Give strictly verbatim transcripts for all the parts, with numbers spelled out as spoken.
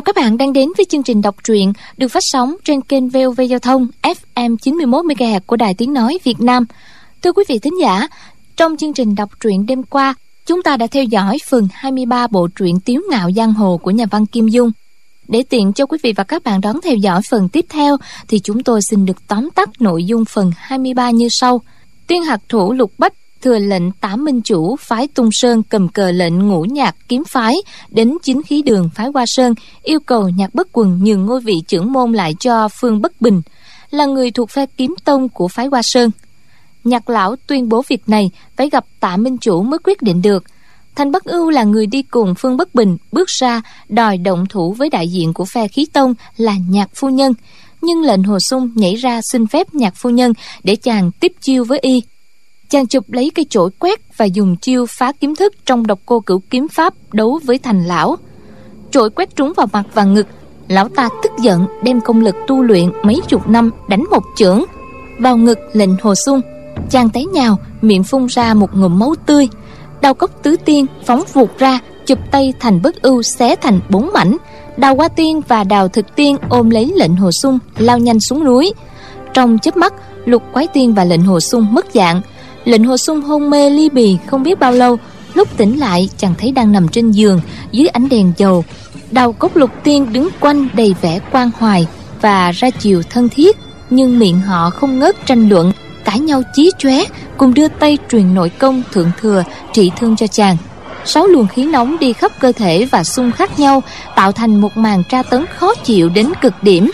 các bạn đang đến với chương trình đọc truyện được phát sóng trên kênh vê o vê Giao thông ép em chín mươi mốt mê ga héc của Đài Tiếng Nói Việt Nam. Thưa quý vị thính giả, trong chương trình đọc truyện đêm qua, chúng ta đã theo dõi phần hai mươi ba bộ truyện Tiếu Ngạo Giang Hồ của nhà văn Kim Dung. Để tiện cho quý vị và các bạn đón theo dõi phần tiếp theo, thì chúng tôi xin được tóm tắt nội dung phần hai mươi ba như sau. Tiên hạt thủ Lục Bách thừa lệnh Tả Minh Chủ phái Tung Sơn cầm cờ lệnh Ngũ Nhạc kiếm phái đến Chính Khí Đường phái Hoa Sơn, yêu cầu Nhạc Bất Quần nhường ngôi vị trưởng môn lại cho Phương Bất Bình, là người thuộc phe kiếm tông của phái Hoa Sơn. Nhạc lão tuyên bố việc này phải gặp Tả Minh Chủ mới quyết định được. Thành Bất Ưu là người đi cùng Phương Bất Bình bước ra đòi động thủ với đại diện của phe Khí Tông là Nhạc phu nhân, nhưng lệnh Hồ Sung nhảy ra xin phép Nhạc phu nhân để chàng tiếp chiêu với y. Chàng chụp lấy cây chổi quét và dùng chiêu phá kiếm thức trong Độc Cô Cửu kiếm pháp đấu với Thành lão. Chổi quét trúng vào mặt và ngực, lão ta tức giận đem công lực tu luyện mấy chục năm đánh một chưởng vào ngực lệnh Hồ Sung. Chàng té nhào, miệng phun ra một ngụm máu tươi. Đao Cốc Tứ Tiên phóng vụt ra, chụp tay Thành Bất Ưu xé thành bốn mảnh. Đào Hoa Tiên và Đào Thực Tiên ôm lấy lệnh Hồ Sung lao nhanh xuống núi. Trong chớp mắt, Lục Quái Tiên và lệnh Hồ Sung mất dạng. Lệnh Hồ Sung hôn mê li bì không biết bao lâu, lúc tỉnh lại chàng thấy đang nằm trên giường dưới ánh đèn dầu. Đào Cốc Lục Tiên đứng quanh đầy vẻ quan hoài và ra chiều thân thiết, nhưng miệng họ không ngớt tranh luận, cãi nhau chí chóe, cùng đưa tay truyền nội công thượng thừa trị thương cho chàng. Sáu luồng khí nóng đi khắp cơ thể và xung khắc nhau, tạo thành một màn tra tấn khó chịu đến cực điểm.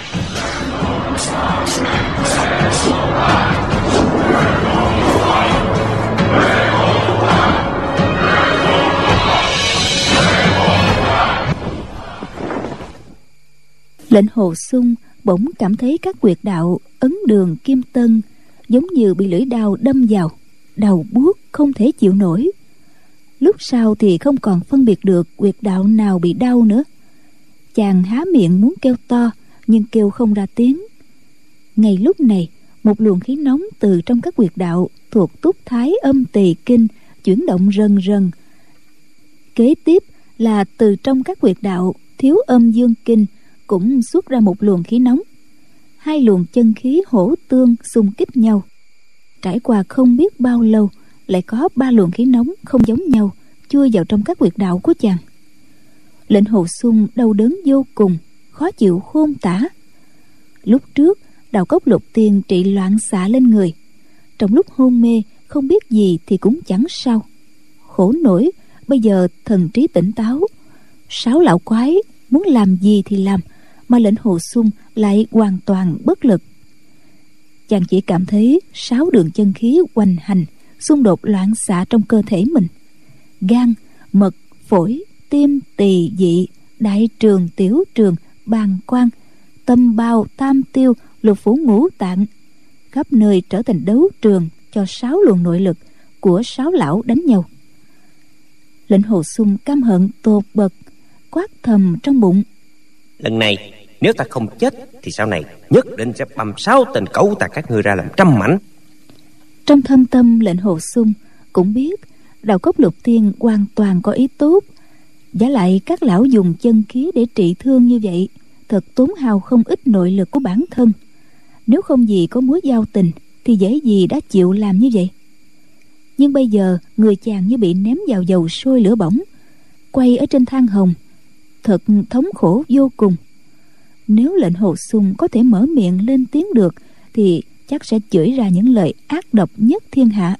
Lệnh Hồ Sung bỗng cảm thấy các huyệt đạo Ấn Đường, Kim Tân giống như bị lưỡi đao đâm vào, đầu buốt không thể chịu nổi. Lúc sau thì không còn phân biệt được huyệt đạo nào bị đau nữa. Chàng há miệng muốn kêu to, nhưng kêu không ra tiếng. Ngay lúc này, một luồng khí nóng từ trong các huyệt đạo thuộc Túc Thái Âm Tỳ Kinh chuyển động rần rần. Kế tiếp là từ trong các huyệt đạo Thiếu Âm Dương Kinh cũng xuất ra một luồng khí nóng. Hai luồng chân khí hỗ tương xung kích nhau. Trải qua không biết bao lâu, lại có ba luồng khí nóng không giống nhau chui vào trong các huyệt đạo của chàng. Lệnh Hồ Sung đau đớn vô cùng, khó chịu khôn tả. Lúc trước Đào Cốc Lục Tiên trị loạn xạ lên người, trong lúc hôn mê không biết gì thì cũng chẳng sao. Khổ nổi bây giờ thần trí tỉnh táo, sáu lão quái muốn làm gì thì làm, mà lệnh Hồ Sung lại hoàn toàn bất lực. Chàng chỉ cảm thấy sáu đường chân khí hoành hành xung đột loạn xạ trong cơ thể mình. Gan, mật, phổi, tim, tỳ, dị, đại trường, tiểu trường, bàng quang, tâm bao, tam tiêu, lục phủ ngũ tạng, khắp nơi trở thành đấu trường cho sáu luồng nội lực của sáu lão đánh nhau. Lệnh Hồ Sung căm hận tột bậc, quát thầm trong bụng: lần này nếu ta không chết thì sau này nhất định sẽ bầm sáu tên cẩu tà các ngươi ra làm trăm mảnh. Trong thâm tâm lệnh Hồ Sung cũng biết Đào Cốc Lục Tiên hoàn toàn có ý tốt. Giả lại các lão dùng chân khí để trị thương như vậy, thật tốn hao không ít nội lực của bản thân. Nếu không gì có mối giao tình thì dễ gì đã chịu làm như vậy. Nhưng bây giờ người chàng như bị ném vào dầu sôi lửa bỏng, quay ở trên than hồng, thật thống khổ vô cùng. Nếu lệnh Hồ Sung có thể mở miệng lên tiếng được thì chắc sẽ chửi ra những lời ác độc nhất thiên hạ.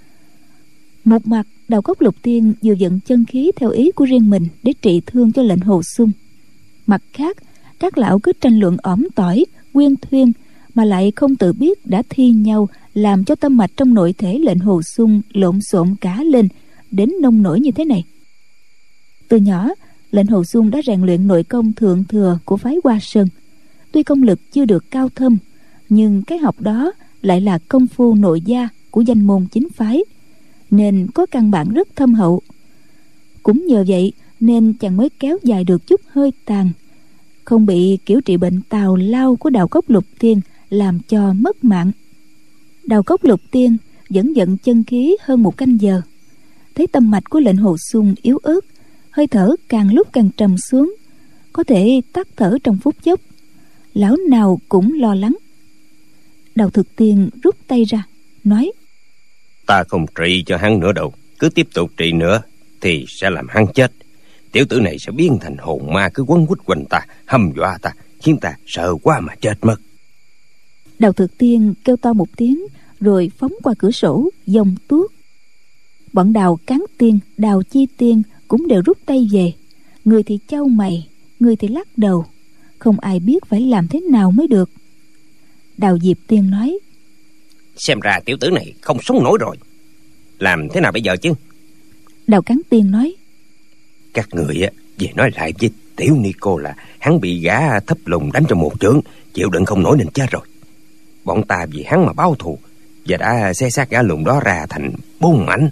Một mặt Đào Cốc Lục Tiên vừa vận chân khí theo ý của riêng mình để trị thương cho lệnh Hồ Sung, mặt khác các lão cứ tranh luận ỏm tỏi quyên thuyên mà lại không tự biết đã thi nhau, làm cho tâm mạch trong nội thể lệnh Hồ Sung lộn xộn cả lên đến nông nổi như thế này. Từ nhỏ lệnh Hồ Sung đã rèn luyện nội công thượng thừa của phái Hoa Sơn. Tuy công lực chưa được cao thâm, nhưng cái học đó lại là công phu nội gia của danh môn chính phái, nên có căn bản rất thâm hậu. Cũng nhờ vậy nên chàng mới kéo dài được chút hơi tàn, không bị kiểu trị bệnh tào lao của Đào Cốc Lục Tiên làm cho mất mạng. Đào Cốc Lục Tiên vẫn vận chân khí hơn một canh giờ, thấy tâm mạch của lệnh Hồ Sung yếu ớt, hơi thở càng lúc càng trầm xuống, có thể tắt thở trong phút chốc. Lão nào cũng lo lắng. Đào Thực Tiên rút tay ra, nói: Ta không trị cho hắn nữa đâu. Cứ tiếp tục trị nữa thì sẽ làm hắn chết. Tiểu tử này sẽ biến thành hồn ma, cứ quấn quýt quanh ta, hăm dọa ta, khiến ta sợ quá mà chết mất. Đào Thực Tiên kêu to một tiếng, rồi phóng qua cửa sổ dòng tuốt. Bọn Đào Cán Tiên, Đào Chi Tiên cũng đều rút tay về. Người thì chau mày, người thì lắc đầu, không ai biết phải làm thế nào mới được. Đào Diệp Tiên nói: Xem ra tiểu tử này không sống nổi rồi. Làm thế nào bây giờ chứ? Đào Cán Tiên nói: Các người á về nói lại với tiểu ni cô là hắn bị gã thấp lùng đánh cho một chưởng, chịu đựng không nổi nên chết rồi. Bọn ta vì hắn mà báo thù, và đã xé xác gã lùn đó ra thành bốn mảnh.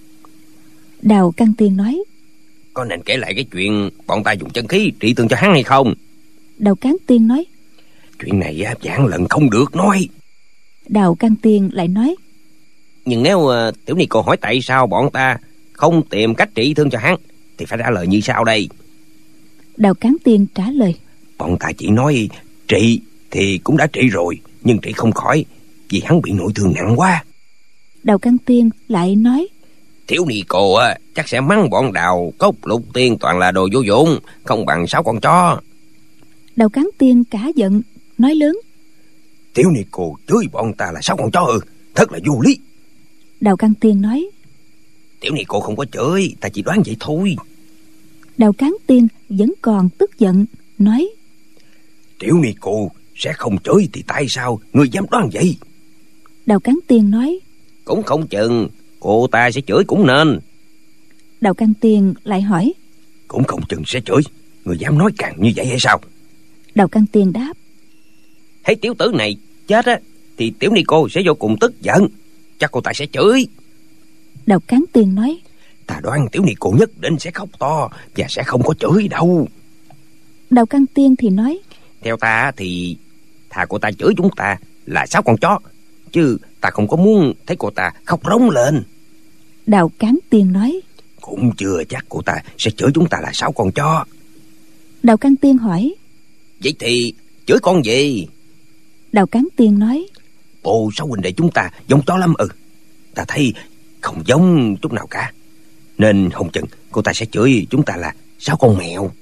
Đào Cán Tiên nói: Có nên kể lại cái chuyện bọn ta dùng chân khí trị thương cho hắn hay không? Đào Cán Tiên nói: Chuyện này á vạn lần không được nói. Đào Cán Tiên lại nói: Nhưng nếu uh, tiểu ni cô hỏi tại sao bọn ta không tìm cách trị thương cho hắn, thì phải trả lời như sau đây. Đào Cán Tiên trả lời: Bọn ta chỉ nói trị thì cũng đã trị rồi, nhưng trị không khỏi vì hắn bị nội thương nặng quá. Đào Cán Tiên lại nói: Tiểu ni cô á chắc sẽ mắng bọn Đào Cốc Lục Tiên toàn là đồ vô dụng, không bằng sáu con chó. Đào Cán Tiên cả giận nói lớn: Tiểu ni cô chửi bọn ta là sáu con chó ư? Thật là vô lý. Đào Cán Tiên nói: Tiểu ni cô không có chửi, ta chỉ đoán vậy thôi. Đào Cán Tiên vẫn còn tức giận nói: Tiểu ni cô sẽ không chửi thì tại sao ngươi dám đoán vậy? Đào Cán Tiên nói: Cũng không chừng cô ta sẽ chửi cũng nên. Đào Cán Tiên lại hỏi: Cũng không chừng sẽ chửi, ngươi dám nói càng như vậy hay sao? Đào Cán Tiên đáp: Thấy tiểu tử này chết á thì tiểu ni cô sẽ vô cùng tức giận, chắc cô ta sẽ chửi. Đào Cán Tiên nói: Ta đoán tiểu ni cô nhất định sẽ khóc to và sẽ không có chửi đâu. Đào Cán Tiên thì nói: Theo ta thì thà cô ta chửi chúng ta là sáu con chó, chứ ta không có muốn thấy cô ta khóc rống lên. Đào Cán Tiên nói: Cũng chưa chắc cô ta sẽ chửi chúng ta là sáu con chó. Đào Cán Tiên hỏi: Vậy thì chửi con gì? Đào Cán Tiên nói: Bộ sáu huynh đệ chúng ta giống chó lắm. Ừ, ta thấy không giống chút nào cả, nên không chừng cô ta sẽ chửi chúng ta là sáu con mèo.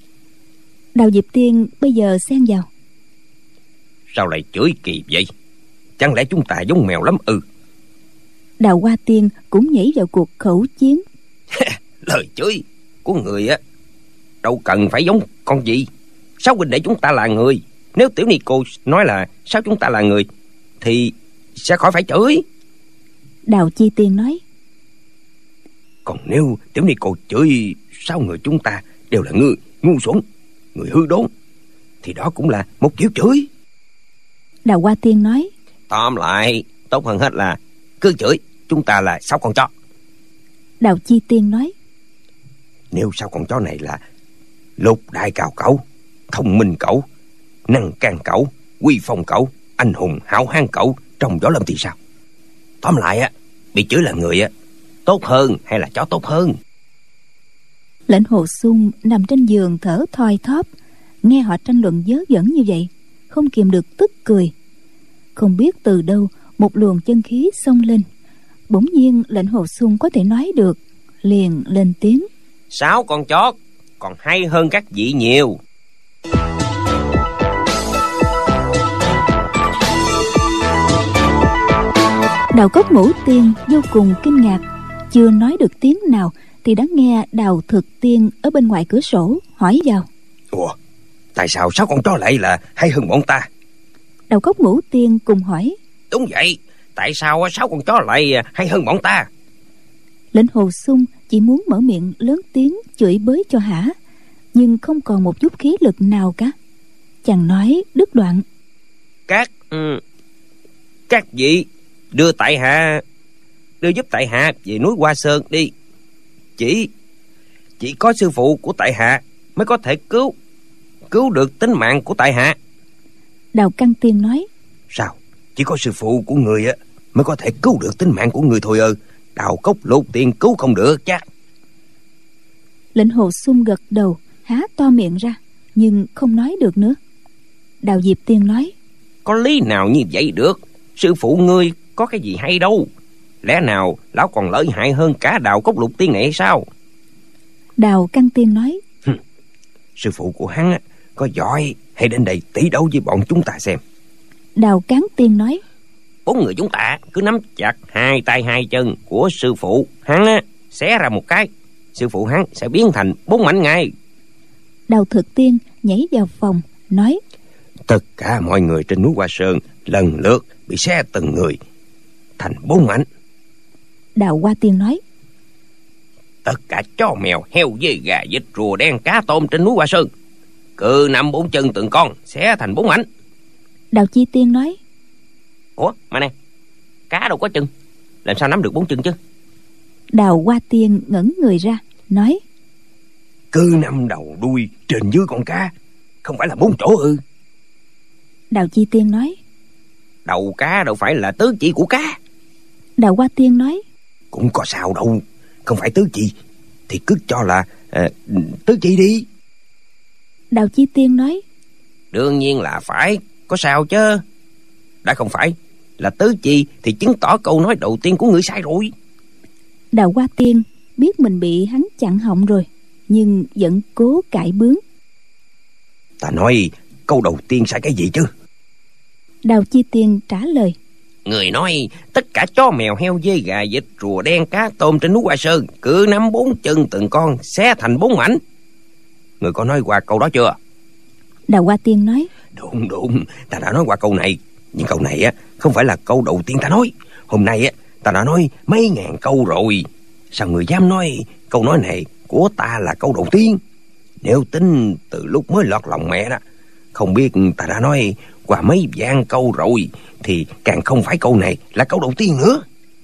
Đào Diệp Tiên bây giờ xen vào: Sao lại chửi kỳ vậy? Chẳng lẽ chúng ta giống mèo lắm ư? Đào Hoa Tiên cũng nhảy vào cuộc khẩu chiến: Lời chửi của người á đâu cần phải giống con gì. Sáu huynh đệ chúng ta là người. Nếu tiểu ni cô nói là sáu chúng ta là người thì sẽ khỏi phải chửi. Đào Chi Tiên nói: Còn nếu tiểu ni cô chửi sáu người chúng ta đều là người ngu xuẩn, người hư đốn, thì đó cũng là một kiểu chửi. Đào Hoa Tiên nói: Tóm lại tốt hơn hết là cứ chửi chúng ta là sáu con chó. Đào Chi Tiên nói: Nếu sáu con chó này là lục đại cao cẩu, thông minh cẩu, năng can cẩu, quy phong cẩu, anh hùng hảo hán cẩu trong võ lâm thì sao? Tóm lại á, bị chửi là người á tốt hơn hay là chó tốt hơn? Lệnh Hồ Xung nằm trên giường thở thoi thóp, nghe họ tranh luận dớ dẫn như vậy, không kìm được tức cười. Không biết từ đâu một luồng chân khí xông lên, bỗng nhiên Lệnh Hồ Xung có thể nói được, liền lên tiếng: Sáu con chó còn hay hơn các vị nhiều. Đào Cốc Ngũ Tiên vô cùng kinh ngạc, chưa nói được tiếng nào thì đã nghe Đào Thực Tiên ở bên ngoài cửa sổ hỏi vào: Ủa, tại sao sáu con chó lại là hay hơn bọn ta? Đào Cốc Ngũ Tiên cùng hỏi: Đúng vậy, tại sao sáu con chó lại hay hơn bọn ta? Lệnh Hồ Xung chỉ muốn mở miệng lớn tiếng chửi bới cho hả, nhưng không còn một chút khí lực nào cả. Chàng nói đứt đoạn: Các ừ, các vị đưa tại hạ đưa giúp tại hạ về núi Hoa Sơn đi. Chỉ chỉ có sư phụ của tại hạ mới có thể cứu cứu được tính mạng của tại hạ. Đào Căng Tiên nói: Sao? Chỉ có sư phụ của người á mới có thể cứu được tính mạng của người thôi ư? Đào Cốc Lục Tiên cứu không được chắc. Lệnh Hồ Xung gật đầu, há to miệng ra, nhưng không nói được nữa. Đào Diệp Tiên nói: Có lý nào như vậy được? Sư phụ ngươi có cái gì hay đâu. Lẽ nào lão còn lợi hại hơn cả Đào Cốc Lục Tiên này hay sao? Đào Căn Tiên nói: Sư phụ của hắn có giỏi, hãy đến đây tỷ đấu với bọn chúng ta xem. Đào Cán Tiên nói: Bốn người chúng ta cứ nắm chặt hai tay hai chân của sư phụ hắn á, xé ra một cái, sư phụ hắn sẽ biến thành bốn mảnh ngay. Đào Thực Tiên nhảy vào phòng nói: Tất cả mọi người trên núi Hoa Sơn lần lượt bị xé từng người thành bốn mảnh. Đào Hoa Tiên nói: Tất cả chó mèo, heo dê gà vịt rùa đen cá tôm trên núi Hoa Sơn cứ nằm bốn chân từng con xé thành bốn mảnh. Đào Chi Tiên nói: Ủa mà nè, cá đâu có chân, làm sao nắm được bốn chân chứ? Đào Hoa Tiên ngẩng người ra nói: Cứ nằm đầu đuôi trên dưới con cá, không phải là bốn chỗ ư? Đào Chi Tiên nói: Đầu cá đâu phải là tứ chi của cá. Đào Hoa Tiên nói: Cũng có sao đâu, không phải tứ chi thì cứ cho là à, tứ chi đi. Đào Chi Tiên nói: Đương nhiên là phải, có sao chứ. Đã không phải là tứ chi thì chứng tỏ câu nói đầu tiên của người sai rồi. Đào Hoa Tiên biết mình bị hắn chặn họng rồi, nhưng vẫn cố cãi bướng. Ta nói câu đầu tiên sai cái gì chứ? Đào Chi Tiên trả lời: Người nói tất cả chó mèo heo dê gà vịt rùa đen cá tôm trên núi Hoa Sơn cứ nắm bốn chân từng con xé thành bốn mảnh. Người có nói qua câu đó chưa? Đào Hoa Tiên nói: Đúng đúng, ta đã nói qua câu này. Nhưng câu này á không phải là câu đầu tiên ta nói. Hôm nay á ta đã nói mấy ngàn câu rồi. Sao người dám nói câu nói này của ta là câu đầu tiên? Nếu tính từ lúc mới lọt lòng mẹ đó, không biết ta đã nói qua mấy vạn câu rồi, thì càng không phải câu này là câu đầu tiên nữa.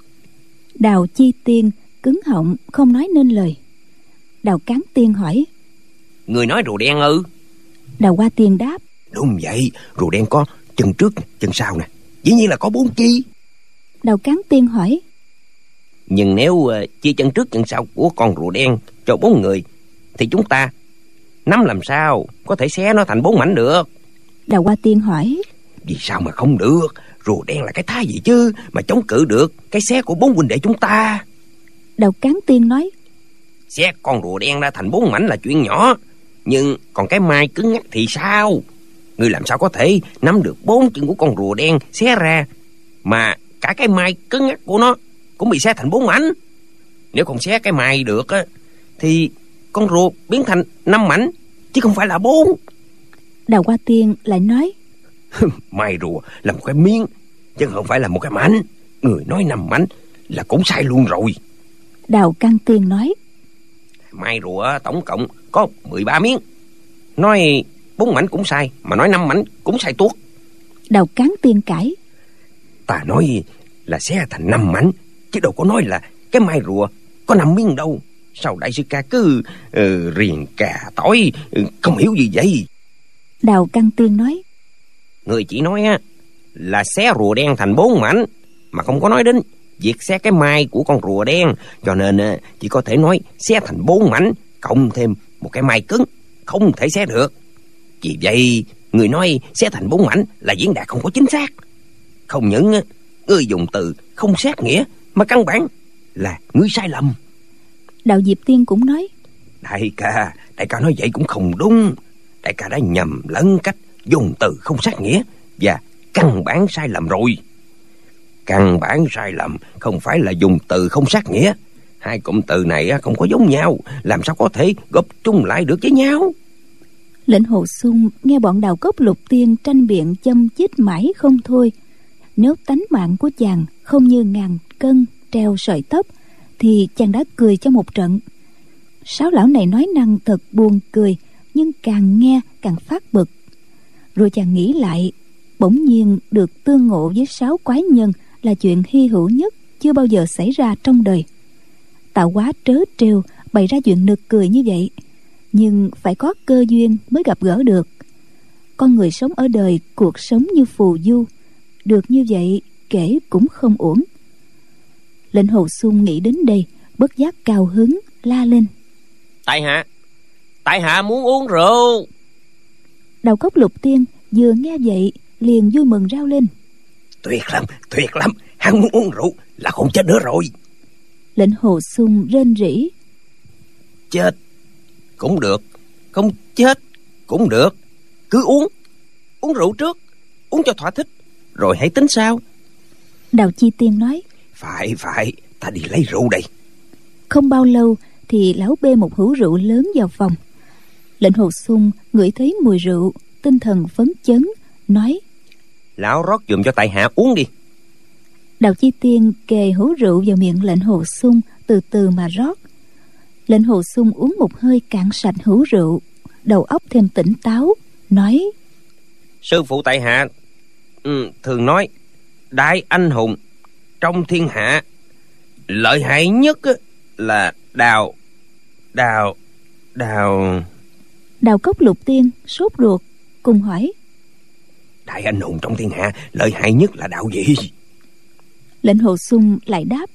Đào Chi Tiên cứng họng không nói nên lời. Đào Cán Tiên hỏi: Người nói rùa đen ư? Đào Hoa Tiên đáp: Đúng vậy, rùa đen có chân trước chân sau nè, dĩ nhiên là có bốn chi. Đào Cán Tiên hỏi: Nhưng nếu uh, chia chân trước chân sau của con rùa đen cho bốn người, thì chúng ta nắm làm sao có thể xé nó thành bốn mảnh được? Đào Hoa Tiên hỏi: Vì sao mà không được? Rùa đen là cái thá gì chứ mà chống cự được cái xé của bốn huynh đệ chúng ta? Đào Cán Tiên nói: Xé con rùa đen ra thành bốn mảnh là chuyện nhỏ, nhưng còn cái mai cứng ngắc thì sao? Ngươi làm sao có thể nắm được bốn chân của con rùa đen xé ra, mà cả cái mai cứng ngắc của nó cũng bị xé thành bốn mảnh? Nếu không xé cái mai được á, thì con rùa biến thành năm mảnh, chứ không phải là bốn. Đào Hoa Tiên lại nói: Mai rùa là một cái miếng, chứ không phải là một cái mảnh. Người nói năm mảnh là cũng sai luôn rồi. Đào Căn Tiên nói: Mai rùa tổng cộng có mười ba miếng. Nói bốn mảnh cũng sai, mà nói năm mảnh cũng sai tuốt. Đào Cán Tiên cãi: Ta nói là xé thành năm mảnh, chứ đâu có nói là cái mai rùa có năm miếng đâu. Sao đại sư ca cứ uh, riềng cà tỏi uh, không hiểu gì vậy? Đào Căn Tiên nói: Người chỉ nói á là xé rùa đen thành bốn mảnh, mà không có nói đến việc xé cái mai của con rùa đen, cho nên uh, chỉ có thể nói xé thành bốn mảnh cộng thêm một cái mai cứng, không thể xé được. Vì vậy người nói xé thành bốn mảnh là diễn đạt không có chính xác. Không những uh, người dùng từ không sát nghĩa, mà căn bản là ngươi sai lầm. Đạo Diệp Tiên cũng nói: Đại ca, đại ca nói vậy cũng không đúng. Đại ca đã nhầm lẫn cách dùng từ không sát nghĩa và căn bản sai lầm rồi. Căn bản sai lầm không phải là dùng từ không sát nghĩa. Hai cụm từ này không có giống nhau, làm sao có thể góp chung lại được với nhau? Lệnh Hồ Xung nghe bọn Đào Cốc Lục Tiên tranh biện châm chích mãi không thôi. Nếu tánh mạng của chàng không như ngàn cân treo sợi tóc, thì chàng đã cười cho một trận. Sáu lão này nói năng thật buồn cười, nhưng càng nghe càng phát bực. Rồi chàng nghĩ lại, bỗng nhiên được tương ngộ với sáu quái nhân là chuyện hy hữu nhất chưa bao giờ xảy ra trong đời. Tạo hóa trớ trêu bày ra chuyện nực cười như vậy, nhưng phải có cơ duyên mới gặp gỡ được. Con người sống ở đời cuộc sống như phù du, được như vậy kể cũng không uổng. Lệnh Hồ Xung nghĩ đến đây, bất giác cao hứng la lên: Tại hạ, tại hạ muốn uống rượu. Đào Cốc Lục Tiên vừa nghe vậy liền vui mừng rao lên: Tuyệt lắm, tuyệt lắm, hắn muốn uống rượu là không chết nữa rồi. Lệnh Hồ Xung rên rỉ: Chết cũng được, không chết cũng được, cứ uống, uống rượu trước, uống cho thỏa thích, rồi hãy tính sau. Đào Chi Tiên nói: Phải, phải, ta đi lấy rượu đây. Không bao lâu thì lão bê một hũ rượu lớn vào phòng. Lệnh Hồ Xung ngửi thấy mùi rượu, tinh thần phấn chấn, nói: Lão rót giùm cho tại hạ uống đi. Đào Chi Tiên kề hũ rượu vào miệng Lệnh Hồ Xung, từ từ mà rót. Lệnh Hồ Xung uống một hơi cạn sạch hũ rượu, đầu óc thêm tỉnh táo, nói: Sư phụ tại hạ ừ, thường nói đại anh hùng trong thiên hạ lợi hại nhất là đào đào đào Đào Cốc Lục Tiên sốt ruột cùng hỏi: Đại anh hùng trong thiên hạ lợi hại nhất là đạo gì? Lệnh Hồ Xung lại đáp: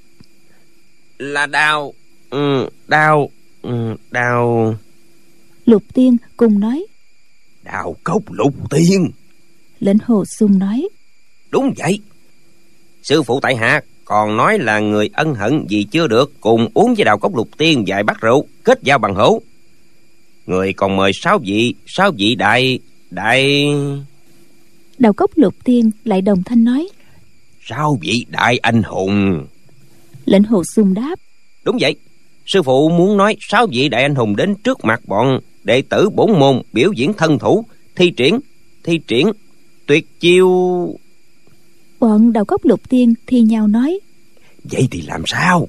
Là đào ừ, đào ừ, đào Lục Tiên cùng nói: Đào Cốc Lục Tiên. Lệnh Hồ Xung nói: Đúng vậy. Sư phụ tại hạ còn nói là người ân hận vì chưa được cùng uống với Đào Cốc Lục Tiên vài bát rượu, kết giao bằng hữu. Người còn mời sáu vị, sáu vị đại đại Đào Cốc Lục Tiên lại đồng thanh nói: Sáu vị đại anh hùng. Lệnh Hồ Xung đáp: Đúng vậy. Sư phụ muốn nói sáu vị đại anh hùng đến trước mặt bọn đệ tử bổn môn biểu diễn thân thủ, thi triển thi triển tuyệt chiêu. Bọn Đào Cốc Lục Tiên thì nhau nói: Vậy thì làm sao?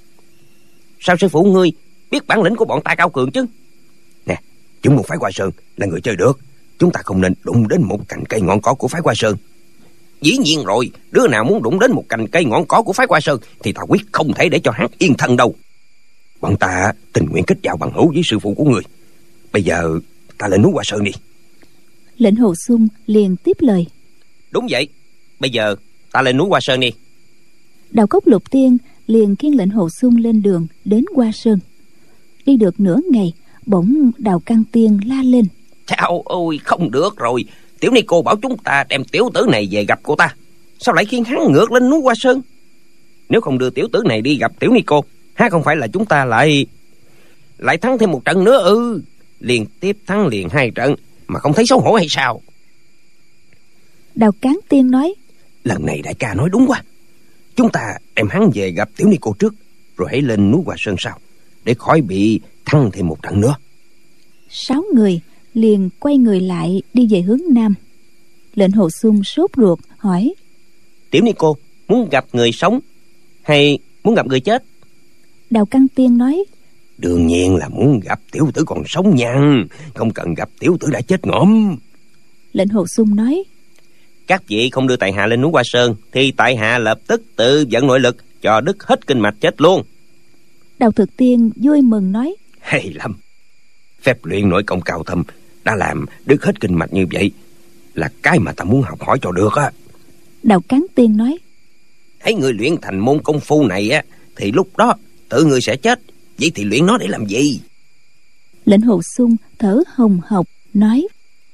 Sao sư phụ ngươi biết bản lĩnh của bọn ta cao cường chứ? Nè, chúng một phái Hoa Sơn là người chơi được, chúng ta không nên đụng đến một cành cây ngọn cỏ của phái Hoa Sơn. Dĩ nhiên rồi, đứa nào muốn đụng đến một cành cây ngọn cỏ của phái Hoa Sơn thì ta quyết không thể để cho hắn yên thân đâu. Bọn ta tình nguyện kết giao bằng hữu với sư phụ của người. Bây giờ ta lên núi Hoa Sơn đi. Lệnh Hồ Xung liền tiếp lời: Đúng vậy, bây giờ ta lên núi Hoa Sơn đi. Đào Cốc Lục Tiên liền khiêng Lệnh Hồ Xung lên đường đến Hoa Sơn. Đi được nửa ngày, bỗng Đào Căn Tiên la lên: Chao ôi, không được rồi. Tiểu ni cô bảo chúng ta đem tiểu tử này về gặp cô ta, sao lại khiến hắn ngược lên núi Hoa Sơn? Nếu không đưa tiểu tử này đi gặp tiểu ni cô, há không phải là chúng ta lại lại thắng thêm một trận nữa ư? Ừ, liên tiếp thắng liền hai trận mà không thấy xấu hổ hay sao? Đào Cán Tiên nói: Lần này đại ca nói đúng quá. Chúng ta đem hắn về gặp tiểu ni cô trước, rồi hãy lên núi Hoa Sơn sau, để khỏi bị thắng thêm một trận nữa. Sáu người liền quay người lại đi về hướng nam. Lệnh Hồ Xung sốt ruột hỏi: Tiểu ni cô muốn gặp người sống hay muốn gặp người chết? Đào Căn Tiên nói: Đương nhiên là muốn gặp tiểu tử còn sống nha, không cần gặp tiểu tử đã chết ngõm. Lệnh Hồ Xung nói: Các vị không đưa tại hạ lên núi Hoa Sơn thì tại hạ lập tức tự vận nội lực cho đứt hết kinh mạch chết luôn. Đào Thực Tiên vui mừng nói: Hay lắm, phép luyện nội công cao thâm đã làm đứt hết kinh mạch như vậy là cái mà ta muốn học hỏi cho được á. Đào Cán Tiên nói: Hãy người luyện thành môn công phu này á, thì lúc đó tự người sẽ chết. Vậy thì luyện nó để làm gì? Lệnh Hồ Xung thở hồng hộc nói: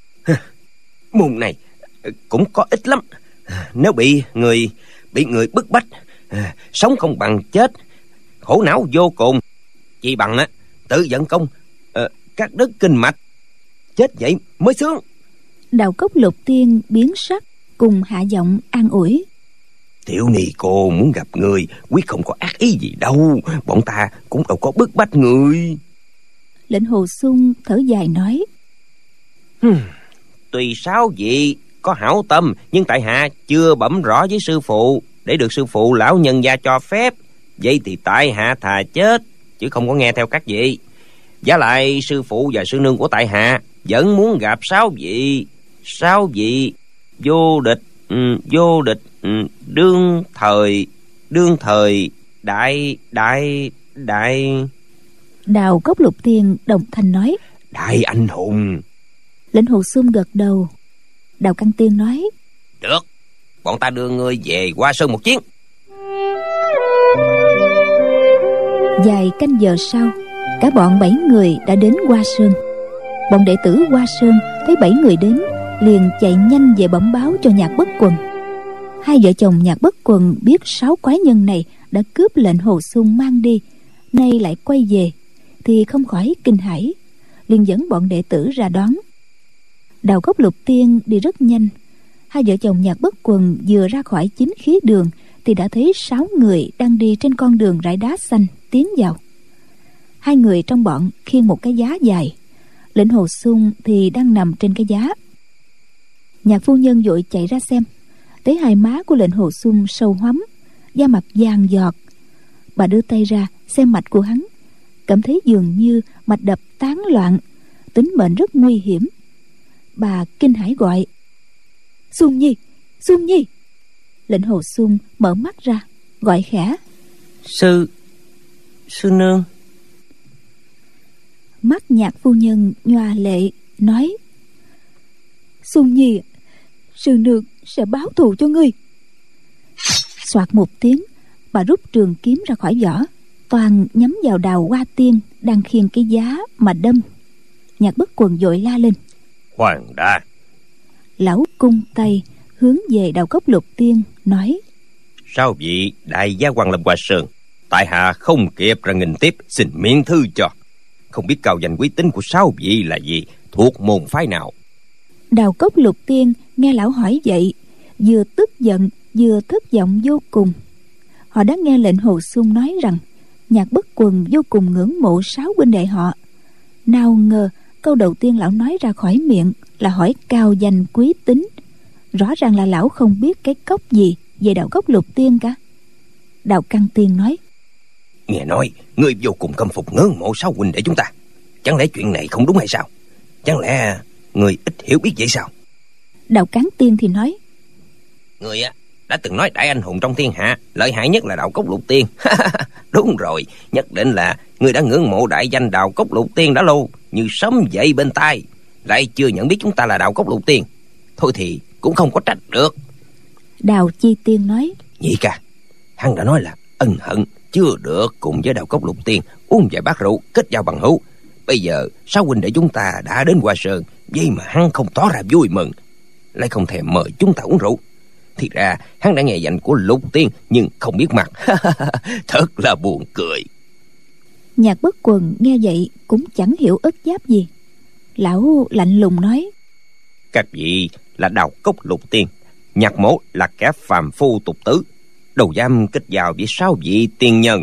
Môn này cũng có ích lắm. Nếu bị người bị người bức bách, sống không bằng chết, khổ não vô cùng. Chỉ bằng á tự vận công uh, cắt đứt kinh mạch, chết vậy mới sướng. Đào Cốc Lục Tiên biến sắc, cùng hạ giọng an ủi: Tiểu ni cô muốn gặp người quyết không có ác ý gì đâu, bọn ta cũng đâu có bức bách người. Lệnh Hồ Xung thở dài nói: hmm, Tùy sáu vị có hảo tâm, nhưng tại hạ chưa bẩm rõ với sư phụ để được sư phụ lão nhân gia cho phép. Vậy thì tại hạ thà chết chứ không có nghe theo các vị. Giá lại sư phụ và sư nương của tại hạ vẫn muốn gặp sáu vị. Sáu vị vô địch ừ, vô địch ừ, đương thời đương thời đại đại đại Đào Cốc Lục Tiên đồng thanh nói: Đại anh hùng. Lệnh Hồ Xung gật đầu. Đào Căn Tiên nói: Được, bọn ta đưa ngươi về Hoa Sơn một chuyến. Vài canh giờ sau, cả bọn bảy người đã đến Hoa Sơn. Bọn đệ tử Hoa Sơn thấy bảy người đến, liền chạy nhanh về bẩm báo cho Nhạc Bất Quần. Hai vợ chồng Nhạc Bất Quần biết sáu quái nhân này đã cướp lệnh Hồ Xung mang đi, nay lại quay về, thì không khỏi kinh hãi, liền dẫn bọn đệ tử ra đón. Đào Cốc Lục Tiên đi rất nhanh. Hai vợ chồng Nhạc Bất Quần vừa ra khỏi chính khí đường thì đã thấy sáu người đang đi trên con đường rải đá xanh tiến vào. Hai người trong bọn khiêng một cái giá dài, lệnh Hồ Xung thì đang nằm trên cái giá. Nhạc phu nhân vội chạy ra xem, thấy hai má của lệnh Hồ Xung sâu hoắm, da mặt vàng giọt. Bà đưa tay ra xem mạch của hắn, cảm thấy dường như mạch đập tán loạn, tính mệnh rất nguy hiểm. Bà kinh hãi gọi: Xung Nhi, Xung Nhi. Lệnh Hồ Xung mở mắt ra, gọi khẽ: Sư, sư nương. Mắt Nhạc phu nhân nhòa lệ, nói: Xung Nhi, sư nương sẽ báo thù cho ngươi. Soạt một tiếng, bà rút trường kiếm ra khỏi vỏ, toàn nhắm vào Đào Hoa Tiên đang khiêng cái giá mà đâm. Nhạc Bất Quần vội la lên: Hoàng đa! Lão cung tay hướng về Đào Cốc Lục Tiên, nói: Sao vị đại gia Hoàng Lâm Hoa Sơn, tại hạ không kịp ra nghênh tiếp, xin miễn thư cho. Không biết cao danh quý tính của sáu vị là gì, thuộc môn phái nào? Đào Cốc Lục Tiên nghe lão hỏi vậy, vừa tức giận vừa thất vọng vô cùng. Họ đã nghe lệnh Hồ Xung nói rằng Nhạc Bất Quần vô cùng ngưỡng mộ sáu huynh đệ họ. Nào ngờ câu đầu tiên lão nói ra khỏi miệng là hỏi cao danh quý tính. Rõ ràng là lão không biết cái cốc gì về Đào Cốc Lục Tiên cả. Đào Căn Tiên nói: Nghe nói ngươi vô cùng khâm phục ngưỡng mộ sáu huynh đệ chúng ta, chẳng lẽ chuyện này không đúng hay sao? Chẳng lẽ ngươi ít hiểu biết vậy sao? Đào Cán Tiên thì nói: Ngươi á đã từng nói đại anh hùng trong thiên hạ lợi hại nhất là Đào Cốc Lục Tiên. Đúng rồi, nhất định là ngươi đã ngưỡng mộ đại danh Đào Cốc Lục Tiên đã lâu, như sấm dậy bên tai, lại chưa nhận biết chúng ta là Đào Cốc Lục Tiên. Thôi thì cũng không có trách được. Đào Chi Tiên nói: Nhị ca, hắn đã nói là ân hận chưa được cùng với Đào Cốc Lục Tiên uống vài bát rượu kết giao bằng hữu. Bây giờ sáu huynh đệ chúng ta đã đến Hoa Sơn, vậy mà hắn không tỏ ra vui mừng, lại không thèm mời chúng ta uống rượu. Thì ra hắn đã nghe danh của Lục Tiên nhưng không biết mặt. Thật là buồn cười. Nhạc Bất Quần nghe vậy cũng chẳng hiểu ức giáp gì. Lão lạnh lùng nói: Các vị là Đào Cốc Lục Tiên, Nhạc mỗ là kẻ phàm phu tục tử, đâu dám kết giao với sáu vị tiên nhân.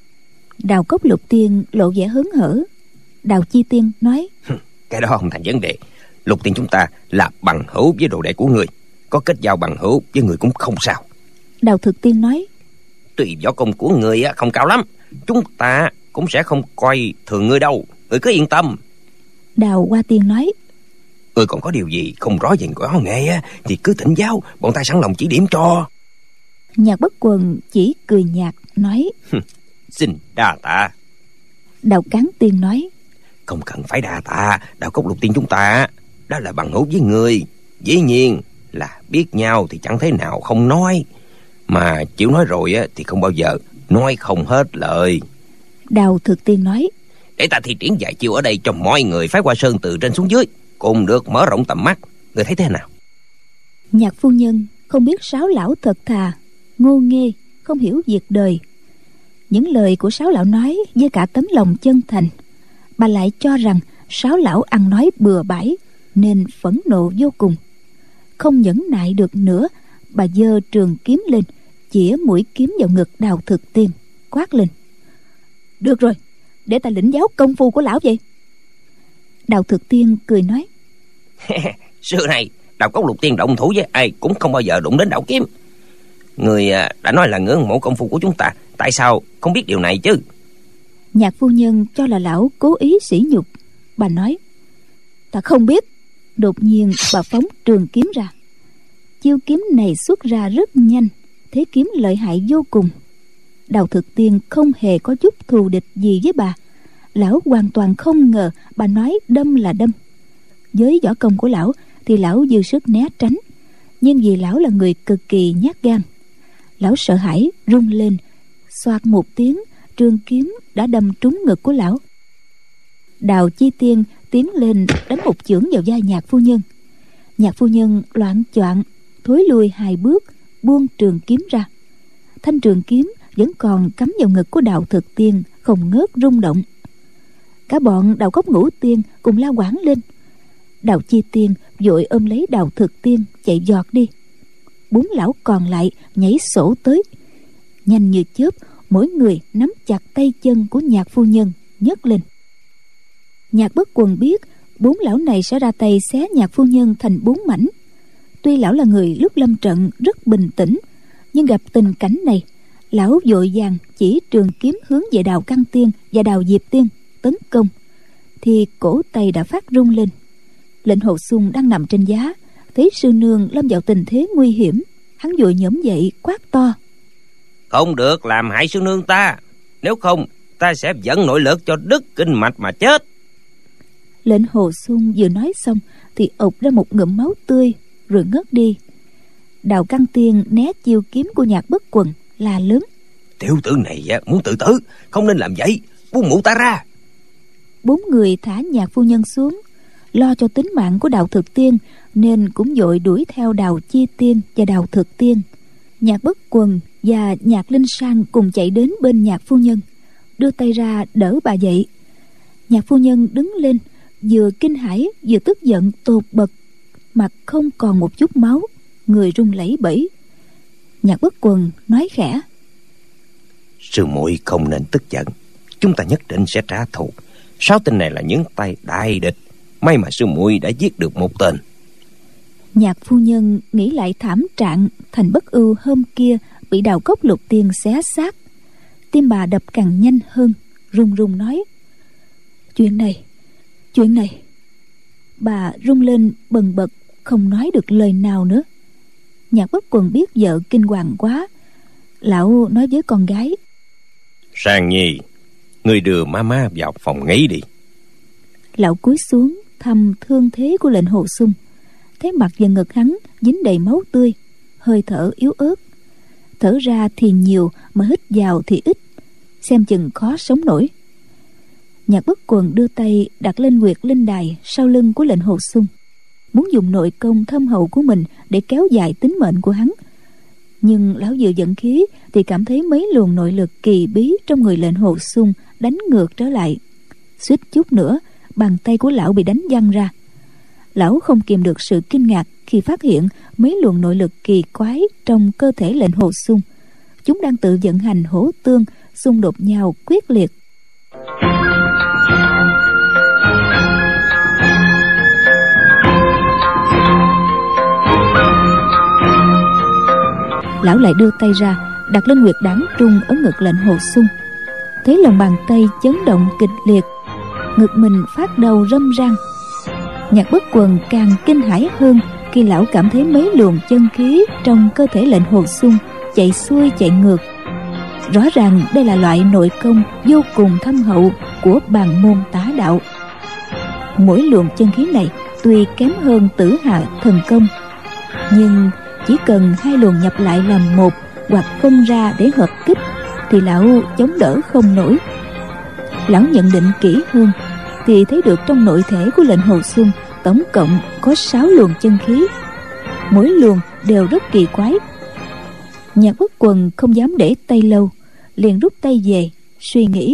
Đào Cốc Lục Tiên lộ vẻ hớn hở. Đào Chi Tiên nói: Cái đó không thành vấn đề. Lục Tiên chúng ta là bằng hữu với đồ đệ của người, có kết giao bằng hữu với người cũng không sao. Đào Thực Tiên nói: Tuy võ công của người không cao lắm, chúng ta cũng sẽ không coi thường ngươi đâu, người cứ yên tâm. Đào Hoa Tiên nói: Người còn có điều gì không rõ về võ nghệ thì cứ thỉnh giáo, bọn ta sẵn lòng chỉ điểm cho. Nhạc Bất Quần chỉ cười nhạt nói: Xin đa tạ. Đào Cán Tiên nói: Không cần phải đa tạ, Đào Cốc Lục Tiên chúng ta đó là bằng hữu với người, dĩ nhiên là biết nhau thì chẳng thế nào không nói, mà chịu nói rồi thì không bao giờ nói không hết lời. Đào Thực Tiên nói: Để ta thi triển vài chiêu ở đây cho mọi người phái Hoa Sơn từ trên xuống dưới cùng được mở rộng tầm mắt, người thấy thế nào? Nhạc phu nhân không biết sáu lão thật thà, ngô nghê, không hiểu việc đời. Những lời của sáu lão nói với cả tấm lòng chân thành, bà lại cho rằng sáu lão ăn nói bừa bãi, nên phẫn nộ vô cùng. Không nhẫn nại được nữa, bà giơ trường kiếm lên, chĩa mũi kiếm vào ngực Đào Thực Tiên, quát lên: Được rồi, để ta lĩnh giáo công phu của lão vậy. Đào Thực Tiên cười nói: Xưa này Đào Cốc Lục Tiên động thủ với ai cũng không bao giờ đụng đến đạo kiếm. Người đã nói là ngưỡng mộ công phu của chúng ta, tại sao không biết điều này chứ? Nhạc phu nhân cho là lão cố ý sỉ nhục. Bà nói: Ta không biết. Đột nhiên bà phóng trường kiếm ra. Chiêu kiếm này xuất ra rất nhanh, thế kiếm lợi hại vô cùng. Đào Thực Tiên không hề có chút thù địch gì với bà. Lão hoàn toàn không ngờ bà nói đâm là đâm. Với võ công của lão thì lão dư sức né tránh, nhưng vì lão là người cực kỳ nhát gan, lão sợ hãi rung lên, xoạt một tiếng, trường kiếm đã đâm trúng ngực của lão. Đào Chi Tiên tiến lên đánh một chưởng vào vai Nhạc phu nhân. Nhạc phu nhân loạng choạng thối lui hai bước, buông trường kiếm ra. Thanh trường kiếm vẫn còn cắm vào ngực của Đào Thực Tiên, không ngớt rung động. Cả bọn Đào Cốc Ngũ Tiên cùng la quảng lên. Đào Chi Tiên vội ôm lấy Đào Thực Tiên chạy giọt đi. Bốn lão còn lại nhảy sổ tới, nhanh như chớp, mỗi người nắm chặt tay chân của Nhạc phu nhân nhấc lên. Nhạc Bất Quần biết bốn lão này sẽ ra tay xé Nhạc phu nhân thành bốn mảnh. Tuy lão là người lúc lâm trận rất bình tĩnh, nhưng gặp tình cảnh này, lão vội vàng chỉ trường kiếm hướng về Đào Căn Tiên và Đào Diệp Tiên tấn công, thì cổ tay đã phát rung lên. Lệnh Hồ Xung đang nằm trên giá, thấy sư nương lâm vào tình thế nguy hiểm, hắn vội nhổm dậy quát to: Không được làm hại sư nương ta, nếu không ta sẽ dẫn nội lực cho đứt kinh mạch mà chết. Lệnh Hồ Xung vừa nói xong thì ộc ra một ngụm máu tươi rồi ngất đi. Đào Căn Tiên né chiêu kiếm của Nhạc Bất Quần, la lớn: Tiểu tử này muốn tự tử, không nên làm vậy, buông mụ ta ra. Bốn người thả Nhạc phu nhân xuống, lo cho tính mạng của Đào Thực Tiên nên cũng vội đuổi theo Đào Chi Tiên và Đào Thực Tiên. Nhạc Bất Quần và Nhạc Linh Sang cùng chạy đến bên Nhạc phu nhân, đưa tay ra đỡ bà dậy. Nhạc phu nhân đứng lên, vừa kinh hãi vừa tức giận tột bật, mặt không còn một chút máu, người run lẩy bẩy. Nhạc Bất Quần nói khẽ: Sư muội không nên tức giận, chúng ta nhất định sẽ trả thù. Sáu tên này là những tay đại địch, may mà sư muội đã giết được một tên. Nhạc phu nhân nghĩ lại thảm trạng Thành Bất Ưu hôm kia bị Đào Cốc Lục Tiên xé xác, tim bà đập càng nhanh hơn, run run nói: Chuyện này, chuyện này. Bà run lên bần bật, không nói được lời nào nữa. Nhạc Bất Quần biết vợ kinh hoàng quá, lão nói với con gái: Sang Nhi, ngươi đưa mama vào phòng nghỉ đi. Lão cúi xuống thăm thương thế của Lệnh Hồ Xung, thấy mặt và ngực hắn dính đầy máu tươi, hơi thở yếu ớt, thở ra thì nhiều mà hít vào thì ít, xem chừng khó sống nổi. Nhạc Bất Quần đưa tay đặt lên nguyệt linh đài sau lưng của Lệnh Hồ Xung, muốn dùng nội công thâm hậu của mình để kéo dài tính mệnh của hắn. Nhưng lão vừa dẫn khí thì cảm thấy mấy luồng nội lực kỳ bí trong người Lệnh Hồ Xung đánh ngược trở lại, suýt chút nữa bàn tay của lão bị đánh văng ra. Lão không kìm được sự kinh ngạc khi phát hiện mấy luồng nội lực kỳ quái trong cơ thể Lệnh Hồ Xung, chúng đang tự vận hành hỗ tương, xung đột nhau quyết liệt. Lão lại đưa tay ra đặt lên nguyệt đảng trung ở ngực Lệnh Hồ Xung, thấy lòng bàn tay chấn động kịch liệt, ngực mình phát đau râm ran. Nhạc Bất Quần càng kinh hãi hơn khi lão cảm thấy mấy luồng chân khí trong cơ thể Lệnh Hồ Xung chạy xuôi chạy ngược. Rõ ràng đây là loại nội công vô cùng thâm hậu của Bàn Môn Tá Đạo. Mỗi luồng chân khí này tuy kém hơn Tử Hạ thần công, nhưng chỉ cần hai luồng nhập lại làm một hoặc phân ra để hợp kích thì lão chống đỡ không nổi. Lão nhận định kỹ hơn thì thấy được trong nội thể của Lệnh Hồ Xung tổng cộng có sáu luồng chân khí, mỗi luồng đều rất kỳ quái. Nhạc Bất Quần không dám để tay lâu, liền rút tay về, suy nghĩ: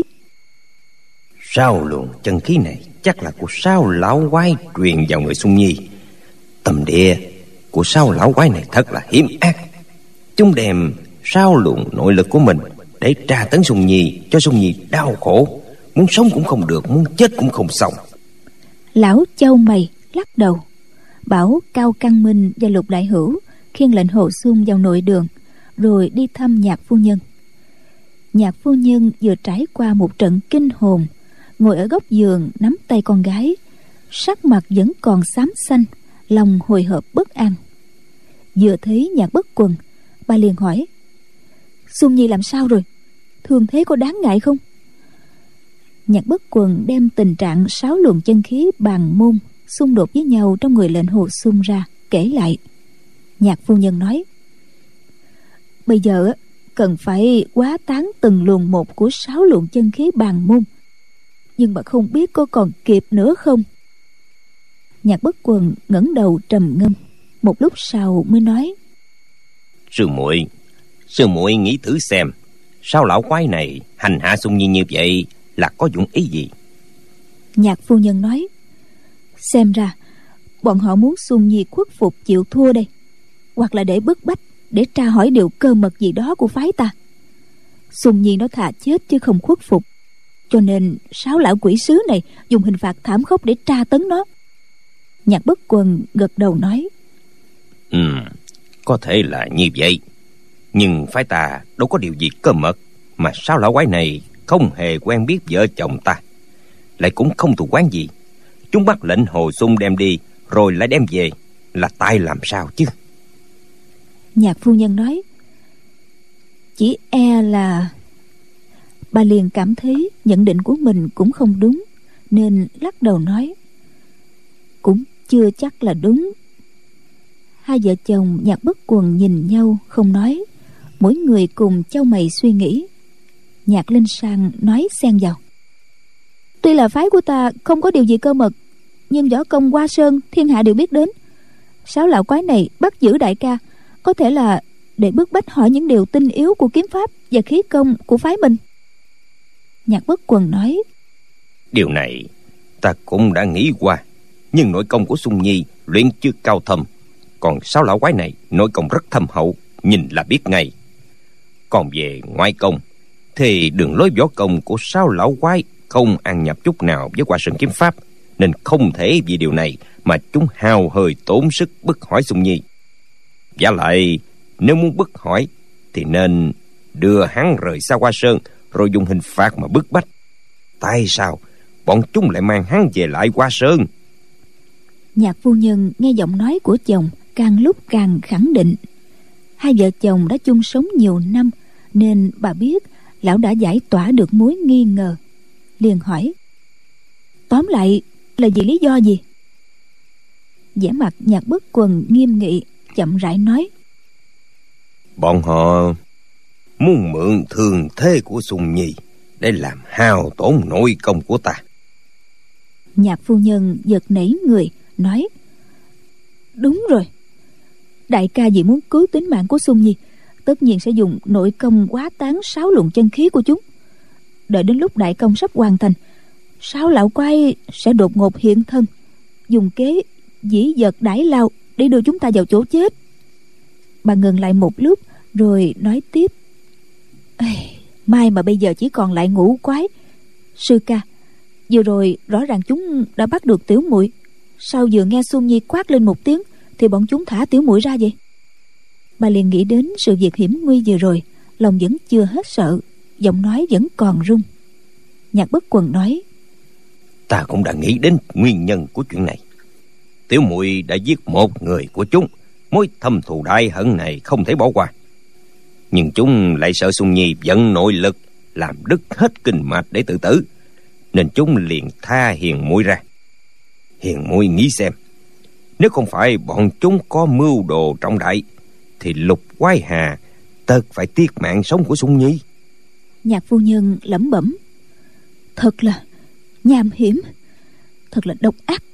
Sáu luồng chân khí này chắc là của sáu lão quái truyền vào người Xung Nhi. Tâm địa của sáu lão quái này thật là hiểm ác. Chúng đem sáu luồng nội lực của mình để tra tấn Xung Nhi, cho Xung Nhi đau khổ, muốn sống cũng không được, muốn chết cũng không xong. Lão chau mày lắc đầu, bảo Cao Căn Minh và Lục Đại Hữu khiêng Lệnh Hồ Xung vào nội đường, rồi đi thăm Nhạc phu nhân. Nhạc phu nhân vừa trải qua một trận kinh hồn, ngồi ở góc giường nắm tay con gái, sắc mặt vẫn còn xám xanh, lòng hồi hộp bất an. Vừa thấy Nhạc Bất Quần, bà liền hỏi: Xung Nhi làm sao rồi? Thương thế có đáng ngại không? Nhạc Bất Quần đem tình trạng sáu luồng chân khí bàn môn xung đột với nhau trong người Lệnh Hồ Xung ra kể lại. Nhạc phu nhân nói: Bây giờ cần phải hóa tán từng luồng một của sáu luồng chân khí bàn môn, nhưng mà không biết có còn kịp nữa không. Nhạc Bất Quần ngẩng đầu trầm ngâm, một lúc sau mới nói: Sư muội, sư muội nghĩ thử xem, sao lão quái này hành hạ Xuân Nhi như vậy là có dụng ý gì? Nhạc phu nhân nói: Xem ra bọn họ muốn Xuân Nhi khuất phục chịu thua đây, hoặc là để bức bách, để tra hỏi điều cơ mật gì đó của phái ta. Xuân Nhi nó thà chết chứ không khuất phục, cho nên sáu lão quỷ sứ này dùng hình phạt thảm khốc để tra tấn nó. Nhạc Bất Quần gật đầu nói: Ừ, có thể là như vậy, nhưng phái ta đâu có điều gì cơ mật mà sáu lão quái này không hề quen biết vợ chồng ta, lại cũng không thù oán gì. Chúng bắt lệnh Hồ Xuân đem đi rồi lại đem về, là tại làm sao chứ? Nhạc phu nhân nói: Chỉ e là... Bà liền cảm thấy nhận định của mình cũng không đúng, nên lắc đầu nói: Cũng chưa chắc là đúng. Hai vợ chồng Nhạc Bất Quần nhìn nhau không nói, mỗi người cùng chau mày suy nghĩ. Nhạc Linh Sang nói xen vào: Tuy là phái của ta không có điều gì cơ mật, nhưng võ công Hoa Sơn thiên hạ đều biết đến. Sáu lão quái này bắt giữ đại ca, có thể là để bức bách hỏi những điều tinh yếu của kiếm pháp và khí công của phái mình. Nhạc Bất Quần nói: Điều này ta cũng đã nghĩ qua, nhưng nội công của Xuân Nhi luyện chưa cao thâm, còn sáu lão quái này nội công rất thâm hậu, nhìn là biết ngay. Còn về ngoại công thì đường lối võ công của sáu lão quái không ăn nhập chút nào với Hoa Sơn kiếm pháp, nên không thể vì điều này mà chúng hao hơi tốn sức bức hỏi Xuân Nhi. Vả lại, nếu muốn bức hỏi thì nên đưa hắn rời xa Hoa Sơn, rồi dùng hình phạt mà bức bách. Tại sao bọn chúng lại mang hắn về lại Hoa Sơn? Nhạc phu nhân nghe giọng nói của chồng càng lúc càng khẳng định. Hai vợ chồng đã chung sống nhiều năm, nên bà biết lão đã giải tỏa được mối nghi ngờ. Liền hỏi: Tóm lại là vì lý do gì? vẻ mặt Nhạc Bất Quần nghiêm nghị, chậm rãi nói: Bọn họ muốn mượn thường thế của Xuân Nhi để làm hao tổn nội công của ta. Nhạc phu nhân giật nảy người, nói: Đúng rồi, đại ca vì muốn cứu tính mạng của Xuân Nhi, tất nhiên sẽ dùng nội công quá tán sáu luồng chân khí của chúng. Đợi đến lúc đại công sắp hoàn thành, sáu lão quái sẽ đột ngột hiện thân, dùng kế dĩ dật đãi lao để đưa chúng ta vào chỗ chết. Bà ngừng lại một lúc rồi nói tiếp: Ê, may mà bây giờ chỉ còn lại ngũ quái. Sư ca, vừa rồi rõ ràng chúng đã bắt được tiểu muội, sao vừa nghe Xuân Nhi quát lên một tiếng thì bọn chúng thả tiểu muội ra vậy? Bà liền nghĩ đến sự việc hiểm nguy vừa rồi, lòng vẫn chưa hết sợ, giọng nói vẫn còn run. Nhạc Bất Quần nói: Ta cũng đã nghĩ đến nguyên nhân của chuyện này. Tiểu muội đã giết một người của chúng, mối thâm thù đại hận này không thể bỏ qua. Nhưng chúng lại sợ Xuân Nhi vận nội lực làm đứt hết kinh mạch để tự tử, nên chúng liền tha Hiền muội ra. Hiền muội nghĩ xem, nếu không phải bọn chúng có mưu đồ trọng đại thì Lục Quái Hà tất phải tiếc mạng sống của Xuân Nhi. Nhạc phu nhân lẩm bẩm: Thật là nham hiểm, thật là độc ác.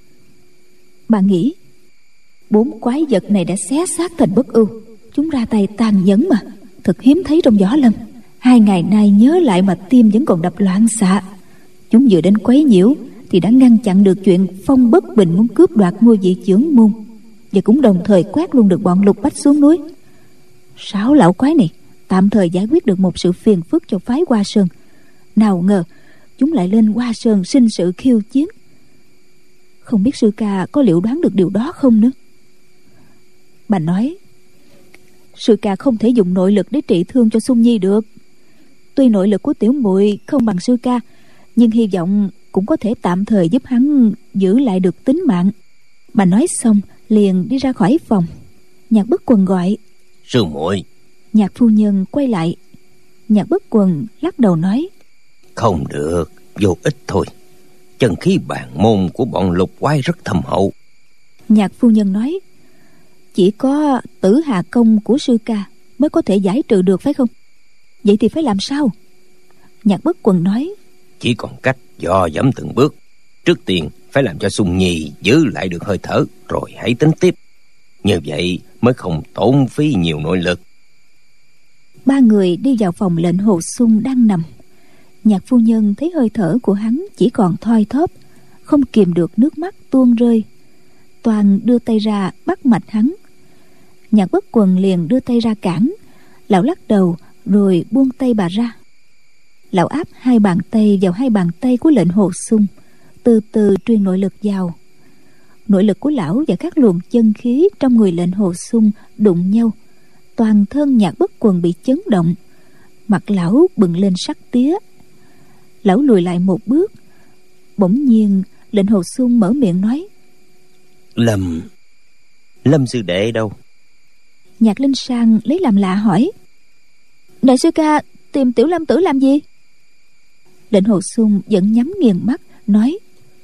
Bà nghĩ, bốn quái vật này đã xé xác thành Bất Ưu, chúng ra tay tàn nhẫn mà, thật hiếm thấy trong võ lâm. Hai ngày nay nhớ lại mà tim vẫn còn đập loạn xạ. Chúng vừa đến quấy nhiễu thì đã ngăn chặn được chuyện Phong Bất Bình muốn cướp đoạt ngôi vị chưởng môn, và cũng đồng thời quét luôn được bọn Lục Bách xuống núi. Sáu lão quái này tạm thời giải quyết được một sự phiền phức cho phái Hoa Sơn. Nào ngờ chúng lại lên Hoa Sơn sinh sự khiêu chiến. Không biết sư ca có liệu đoán được điều đó không nữa? Bà nói: Sư ca không thể dùng nội lực để trị thương cho Xuân Nhi được. Tuy nội lực của tiểu muội không bằng sư ca, nhưng hy vọng cũng có thể tạm thời giúp hắn giữ lại được tính mạng. Bà nói xong liền đi ra khỏi phòng. Nhạc Bất Quần gọi: Sư muội. Nhạc phu nhân quay lại. Nhạc Bất Quần lắc đầu nói: Không được, vô ích thôi. Chân khí bản môn của bọn Lục Quái rất thâm hậu. Nhạc phu nhân nói: Chỉ có Tử Hà công của sư ca mới có thể giải trừ được phải không? Vậy thì phải làm sao? Nhạc Bất Quần nói: Chỉ còn cách dò dẫm từng bước. Trước tiên phải làm cho Sung Nhi giữ lại được hơi thở, rồi hãy tính tiếp. Như vậy mới không tốn phí nhiều nội lực. Ba người đi vào phòng lệnh Hồ Sung đang nằm. Nhạc phu nhân thấy hơi thở của hắn chỉ còn thoi thóp, không kìm được nước mắt tuôn rơi. Toàn đưa tay ra bắt mạch hắn. Nhạc Bất Quần liền đưa tay ra cản. Lão lắc đầu rồi buông tay bà ra. Lão áp hai bàn tay vào hai bàn tay của lệnh Hồ Sung, từ từ truyền nội lực vào. Nội lực của lão và các luồng chân khí trong người lệnh Hồ Sung đụng nhau, toàn thân Nhạc Bất Quần bị chấn động. Mặt lão bừng lên sắc tía. Lão lùi lại một bước. Bỗng nhiên lệnh Hồ Sung mở miệng nói: Lâm Lâm sư đệ đâu? Nhạc Linh Sang lấy làm lạ hỏi: Đại sư ca tìm Tiểu Lâm tử làm gì? Lệnh Hồ Sung vẫn nhắm nghiền mắt nói: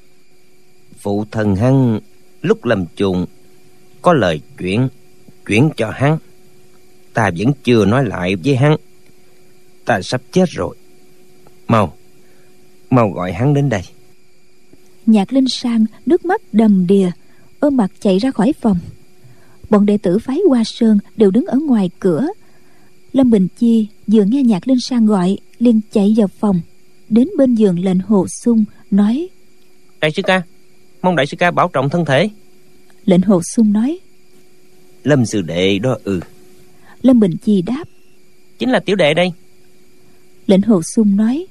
Phụ thân hắn lúc lâm chung có lời chuyện chuyển cho hắn. Ta vẫn chưa nói lại với hắn. Ta sắp chết rồi. Mau Mau gọi hắn đến đây. Nhạc Linh Sang nước mắt đầm đìa, ôm mặt chạy ra khỏi phòng. Bọn đệ tử phái Hoa Sơn đều đứng ở ngoài cửa. Lâm Bình Chi vừa nghe Nhạc Linh Sang gọi, liền chạy vào phòng, đến bên giường lệnh Hồ Sung nói: Đại sư ca, mong đại sư ca bảo trọng thân thể. Lệnh Hồ Sung nói: Lâm sư đệ đó ư? Lâm Bình Chi đáp: Chính là tiểu đệ đây. Lệnh Hồ Sung nói: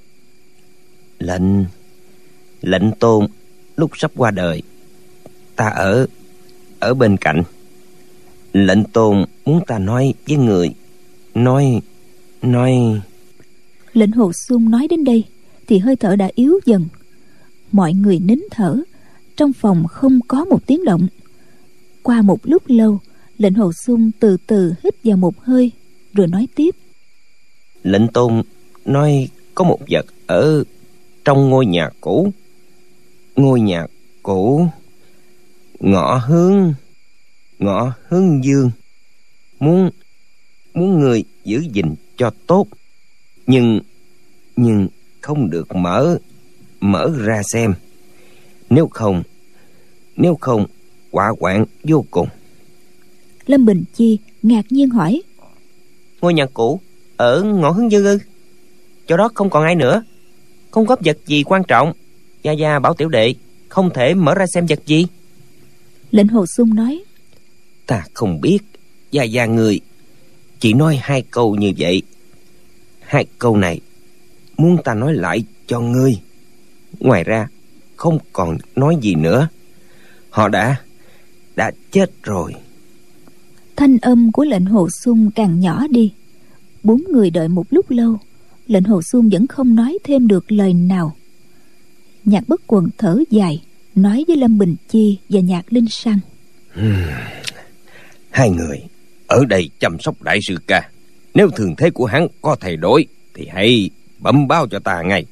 Lệnh Lệnh tôn lúc sắp qua đời, ta ở Ở bên cạnh. Lệnh tôn muốn ta nói với người. Nói Nói Lệnh Hồ Sung nói đến đây thì hơi thở đã yếu dần. Mọi người nín thở. Trong phòng không có một tiếng động. Qua một lúc lâu, lệnh Hồ Sung từ từ hít vào một hơi, rồi nói tiếp: Lệnh tôn nói có một vật ở trong ngôi nhà cũ. Ngôi nhà cũ ngõ hướng Ngõ hướng dương. Muốn Muốn người giữ gìn cho tốt. Nhưng Nhưng không được mở Mở ra xem. Nếu không Nếu không họa hoạn vô cùng. Lâm Bình Chi ngạc nhiên hỏi: Ngôi nhà cũ ở ngõ hướng dương ư? Chỗ đó không còn ai nữa, không có vật gì quan trọng. Gia Gia bảo tiểu đệ không thể mở ra xem vật gì. Lệnh Hồ Sung nói: Ta không biết. Gia Gia người chỉ nói hai câu như vậy. Hai câu này muốn ta nói lại cho ngươi. Ngoài ra không còn nói gì nữa. Họ đã Đã chết rồi. Thanh âm của lệnh Hồ Sung càng nhỏ đi. Bốn người đợi một lúc lâu, lệnh Hồ Sung vẫn không nói thêm được lời nào. Nhạc Bất Quần thở dài, nói với Lâm Bình Chi và Nhạc Linh Sang: hmm. Hai người ở đây chăm sóc đại sư ca. Nếu thường thế của hắn có thay đổi thì hãy bẩm báo cho ta ngay.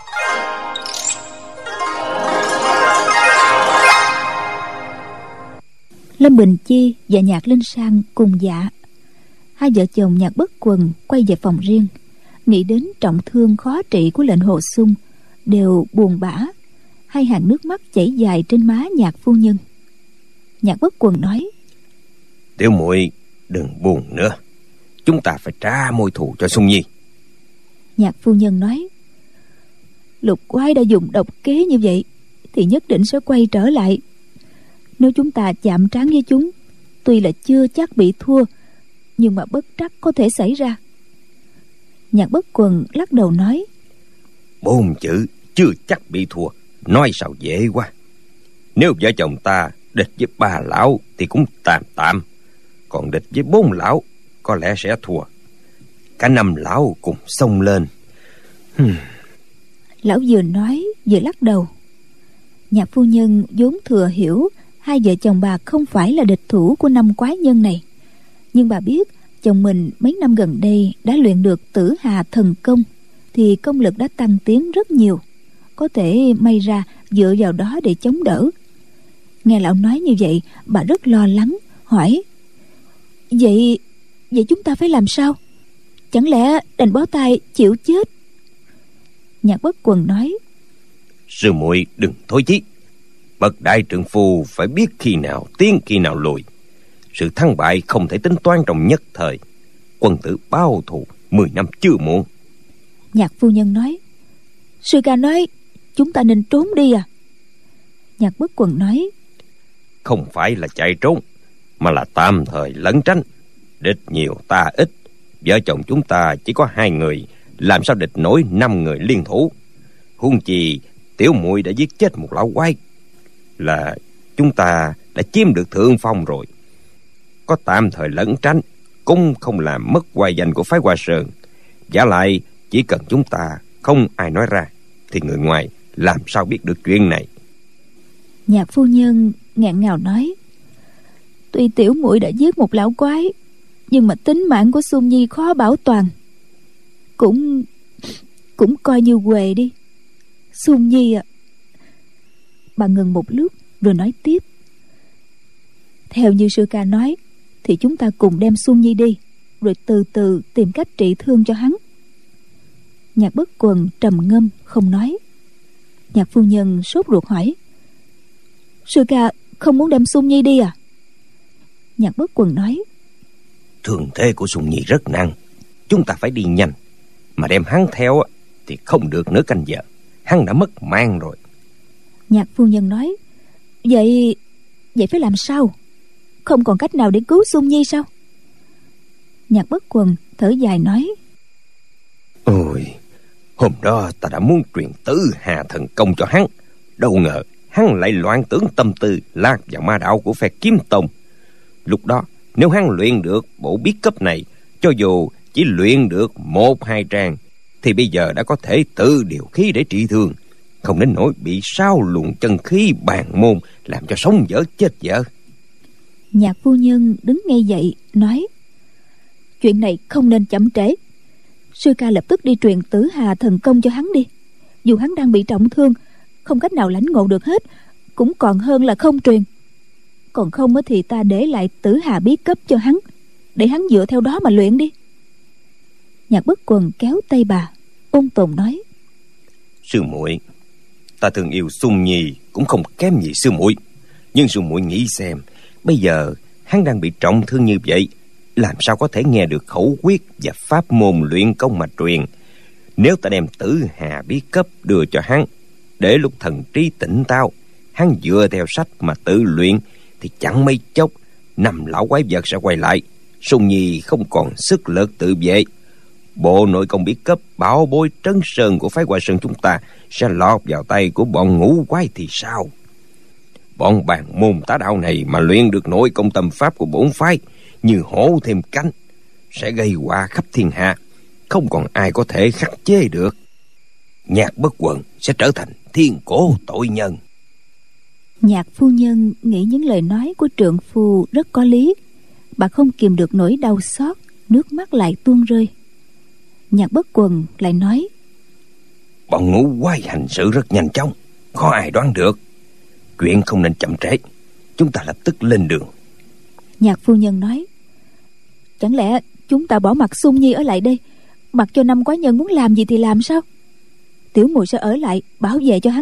Lâm Bình Chi và Nhạc Linh Sang cùng dạ. Hai vợ chồng Nhạc Bất Quần quay về phòng riêng, nghĩ đến trọng thương khó trị của lệnh Hồ Sung, đều buồn bã. Hai hàng nước mắt chảy dài trên má Nhạc phu nhân. Nhạc Bất Quần nói: Tiểu muội đừng buồn nữa. Chúng ta phải trả mối thù cho Sung Nhi. Nhạc phu nhân nói: Lục Quái đã dùng độc kế như vậy thì nhất định sẽ quay trở lại. Nếu chúng ta chạm trán với chúng, tuy là chưa chắc bị thua, nhưng mà bất trắc có thể xảy ra. Nhạc Bất Quần lắc đầu nói: Bốn chữ chưa chắc bị thua, nói sao dễ quá. Nếu vợ chồng ta địch với ba lão thì cũng tạm tạm, còn địch với bốn lão có lẽ sẽ thua. Cả năm lão cùng xông lên. hmm. Lão vừa nói vừa lắc đầu. Nhạc phu nhân vốn thừa hiểu hai vợ chồng bà không phải là địch thủ của năm quái nhân này, nhưng bà biết chồng mình mấy năm gần đây đã luyện được Tử Hà thần công, thì công lực đã tăng tiến rất nhiều, có thể may ra dựa vào đó để chống đỡ. Nghe lão nói như vậy, bà rất lo lắng, hỏi: Vậy Vậy chúng ta phải làm sao? Chẳng lẽ đành bó tay chịu chết? Nhạc Bất Quần nói: Sư muội đừng thối chí. Bậc đại trượng phu phải biết khi nào tiến khi nào lùi. Sự thắng bại không thể tính toán trong nhất thời. Quân tử báo thù mười năm chưa muộn. Nhạc phu nhân nói: Sư ca nói chúng ta nên trốn đi à? Nhạc Bất Quần nói: Không phải là chạy trốn, mà là tạm thời lẩn tránh. Địch nhiều ta ít, vợ chồng chúng ta chỉ có hai người, làm sao địch nổi năm người liên thủ. Huống chi tiểu muội đã giết chết một lão quái, là chúng ta đã chiếm được thượng phong rồi. Có tạm thời lẩn tránh cũng không làm mất hoài danh của phái Hoa Sơn. Vả lại chỉ cần chúng ta không ai nói ra, thì người ngoài làm sao biết được chuyện này. Nhạc phu nhân nghẹn ngào nói: Tuy tiểu muội đã giết một lão quái, nhưng mà tính mạng của Xuân Nhi khó bảo toàn. Cũng Cũng coi như huề đi. Xuân Nhi à. Bà ngừng một lúc rồi nói tiếp: Theo như sư ca nói, thì chúng ta cùng đem Xuân Nhi đi, rồi từ từ tìm cách trị thương cho hắn. Nhạc Bất Quần trầm ngâm không nói. Nhạc phu nhân sốt ruột hỏi: Sư ca không muốn đem Xuân Nhi đi à? Nhạc Bất Quần nói: Thương thế của Xuân Nhi rất nặng, chúng ta phải đi nhanh. Mà đem hắn theo thì không được nửa canh giờ, hắn đã mất mang rồi. Nhạc phu nhân nói: Vậy Vậy phải làm sao? Không còn cách nào để cứu Xuân Nhi sao? Nhạc Bất Quần thở dài nói: Ôi, hôm đó ta đã muốn truyền tứ hà thần công cho hắn, đâu ngờ hắn lại loạn tưởng tâm tư lạc vào ma đạo của phe Kiếm Tông. Lúc đó nếu hắn luyện được bộ bí cấp này, cho dù chỉ luyện được một hai trang, thì bây giờ đã có thể tự điều khí để trị thương, không đến nỗi bị sao luồng chân khí bàn môn làm cho sống dở chết dở. Nhạc phu nhân đứng ngay dậy nói: Chuyện này không nên chậm trễ. Sư ca lập tức đi truyền tử hà thần công cho hắn đi. Dù hắn đang bị trọng thương, không cách nào lãnh ngộ được hết, cũng còn hơn là không truyền. Còn không thì ta để lại tử hà bí cấp cho hắn, để hắn dựa theo đó mà luyện đi. Nhạc Bất Quần kéo tay bà, ôn tồn nói: Sư muội, ta thương yêu Xuân Nhi cũng không kém gì sư muội, nhưng sư muội nghĩ xem, bây giờ hắn đang bị trọng thương như vậy, làm sao có thể nghe được khẩu quyết và pháp môn luyện công mà truyền. Nếu ta đem tử hà bí cấp đưa cho hắn, để lúc thần trí tỉnh táo, hắn dựa theo sách mà tự luyện, thì chẳng mấy chốc năm lão quái vật sẽ quay lại. Xuân Nhi không còn sức lực tự vệ. Bộ nội công bí cấp bảo bối trấn sơn của phái Hoa Sơn chúng ta sẽ lọt vào tay của bọn ngũ quái thì sao? Bọn bàn môn tá đạo này mà luyện được nội công tâm pháp của bổn phái, như hổ thêm cánh, sẽ gây họa khắp thiên hạ, không còn ai có thể khắc chế được. Nhạc Bất Quần sẽ trở thành thiên cổ tội nhân. Nhạc phu nhân nghĩ những lời nói của trượng phu rất có lý. Bà không kìm được nỗi đau xót, nước mắt lại tuôn rơi. Nhạc Bất Quần lại nói: Bọn ngũ quái hành sự rất nhanh chóng, khó ai đoán được. Chuyện không nên chậm trễ, chúng ta lập tức lên đường. Nhạc phu nhân nói: Chẳng lẽ chúng ta bỏ mặc Xuân Nhi ở lại đây, mặc cho năm quái nhân muốn làm gì thì làm sao? Tiểu muội sẽ ở lại bảo vệ cho hắn.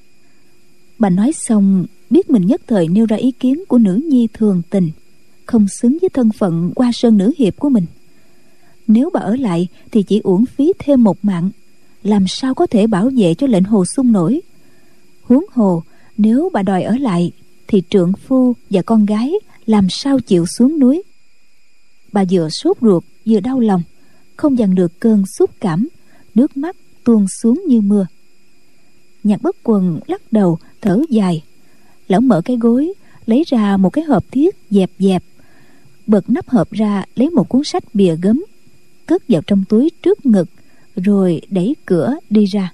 Bà nói xong biết mình nhất thời nêu ra ý kiến của nữ nhi thường tình, không xứng với thân phận Hoa Sơn nữ hiệp của mình. Nếu bà ở lại thì chỉ uổng phí thêm một mạng, làm sao có thể bảo vệ cho lệnh hồ sung nổi. Huống hồ nếu bà đòi ở lại thì trượng phu và con gái làm sao chịu xuống núi. Bà vừa sốt ruột vừa đau lòng, không dằn được cơn xúc cảm, nước mắt tuôn xuống như mưa. Nhạc Bất Quần lắc đầu thở dài. Lão mở cái gối, lấy ra một cái hộp thiết dẹp dẹp, bật nắp hộp ra, lấy một cuốn sách bìa gấm, cất vào trong túi trước ngực, rồi đẩy cửa đi ra.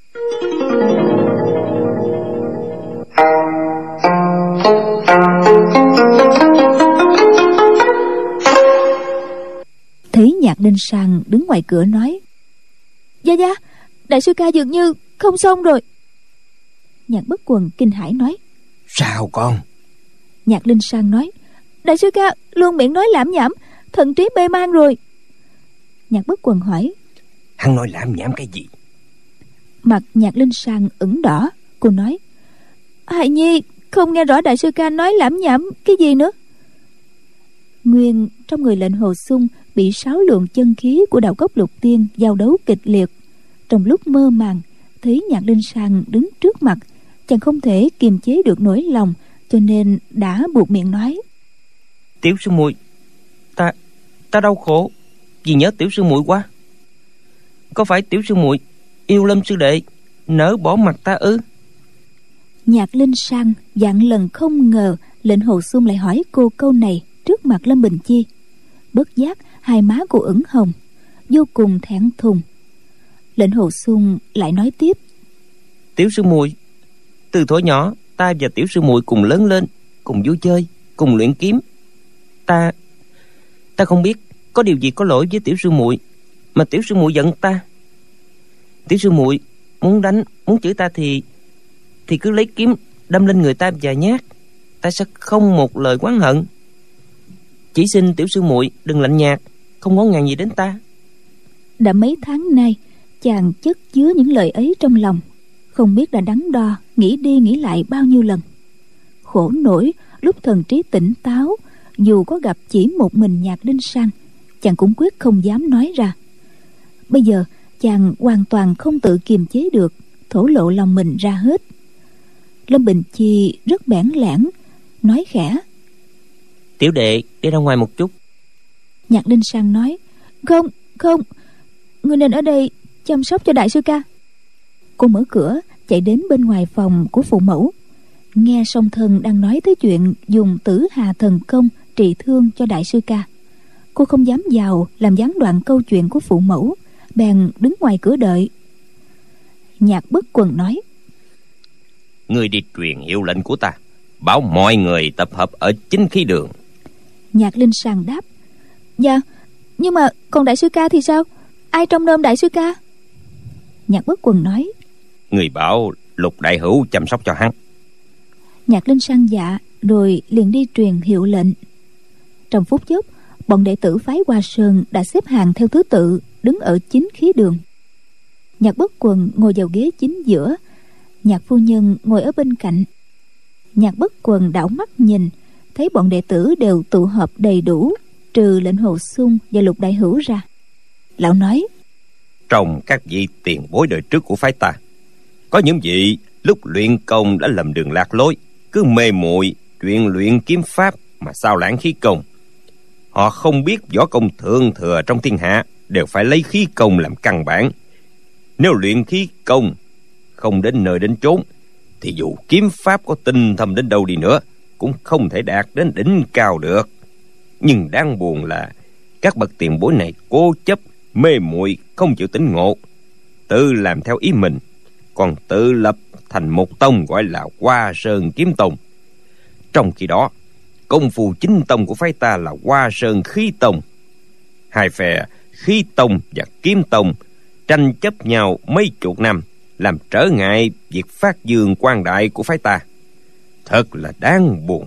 Thấy Nhạc Đinh Sàng đứng ngoài cửa nói: Gia Gia, đại sư ca dường như không xong rồi. Nhạc Bất Quần kinh hãi nói: Sao con? Nhạc Linh Sang nói: Đại sư ca luôn miệng nói lảm nhảm, thần trí mê man rồi. Nhạc Bất Quần hỏi: Hắn nói lảm nhảm cái gì? Mặt Nhạc Linh Sang ửng đỏ. Cô nói: Hài nhi không nghe rõ đại sư ca nói lảm nhảm cái gì nữa. Nguyên trong người lệnh Hồ Xung bị sáu luồng chân khí của đạo cốc lục tiên giao đấu kịch liệt. Trong lúc mơ màng thấy Nhạc Linh San đứng trước mặt, chàng không thể kiềm chế được nỗi lòng, cho nên đã buộc miệng nói: Tiểu sư muội, ta ta đau khổ vì nhớ tiểu sư muội quá. Có phải tiểu sư muội yêu Lâm sư đệ nỡ bỏ mặt ta ư? Nhạc Linh San vạn lần không ngờ lệnh Hồ Xung lại hỏi cô câu này trước mặt Lâm Bình Chi. Bất giác hai má cô ửng hồng, vô cùng thẹn thùng. Lệnh Hồ Xung lại nói tiếp: Tiểu sư muội, từ thuở nhỏ ta và tiểu sư muội cùng lớn lên, cùng vui chơi, cùng luyện kiếm. Ta ta không biết có điều gì có lỗi với tiểu sư muội mà tiểu sư muội giận ta. Tiểu sư muội muốn đánh, muốn chửi ta thì thì cứ lấy kiếm đâm lên người ta vài nhát, ta sẽ không một lời oán hận. Chỉ xin tiểu sư muội đừng lạnh nhạt, không ngó ngàng gì đến ta. Đã mấy tháng nay chàng chất chứa những lời ấy trong lòng, không biết đã đắn đo nghĩ đi nghĩ lại bao nhiêu lần. Khổ nổi lúc thần trí tỉnh táo, dù có gặp chỉ một mình Nhạc Linh San, chàng cũng quyết không dám nói ra. Bây giờ chàng hoàn toàn không tự kiềm chế được, thổ lộ lòng mình ra hết. Lâm Bình Chi rất bẽn lẽn nói khẽ: Tiểu đệ đi ra ngoài một chút. Nhạc Linh San nói: Không, không, ngươi nên ở đây chăm sóc cho đại sư ca. Cô mở cửa chạy đến bên ngoài phòng của phụ mẫu, nghe song thân đang nói tới chuyện dùng Tử Hà thần công trị thương cho đại sư ca. Cô không dám vào làm gián đoạn câu chuyện của phụ mẫu, bèn đứng ngoài cửa đợi. Nhạc Bất Quần nói: Ngươi đi truyền hiệu lệnh của ta, bảo mọi người tập hợp ở chính khí đường. Nhạc Linh San đáp: Dạ, nhưng mà còn đại sư ca thì sao? Ai trông nom đại sư ca? Nhạc Bất Quần nói: Người bảo Lục đại hữu chăm sóc cho hắn. Nhạc Linh San dạ, rồi liền đi truyền hiệu lệnh. Trong phút chốc, bọn đệ tử phái Hoa Sơn đã xếp hàng theo thứ tự đứng ở chính khí đường. Nhạc Bất Quần ngồi vào ghế chính giữa, Nhạc phu nhân ngồi ở bên cạnh. Nhạc Bất Quần đảo mắt nhìn, thấy bọn đệ tử đều tụ họp đầy đủ, trừ lệnh Hồ Xung và Lục đại hữu ra. Lão nói: Trong các vị tiền bối đời trước của phái ta, có những vị lúc luyện công đã lầm đường lạc lối, cứ mê muội chuyện luyện kiếm pháp mà sao lãng khí công. Họ không biết võ công thượng thừa trong thiên hạ đều phải lấy khí công làm căn bản. Nếu luyện khí công không đến nơi đến chốn, thì dù kiếm pháp có tinh thâm đến đâu đi nữa cũng không thể đạt đến đỉnh cao được. Nhưng đáng buồn là các bậc tiền bối này cố chấp mê muội, không chịu tỉnh ngộ, tự làm theo ý mình, còn tự lập thành một tông gọi là Hoa Sơn Kiếm Tông. Trong khi đó, công phu chính tông của phái ta là Hoa Sơn Khí Tông. Hai phe Khí Tông và Kiếm Tông tranh chấp nhau mấy chục năm, làm trở ngại việc phát dương quang đại của phái ta. Thật là đáng buồn.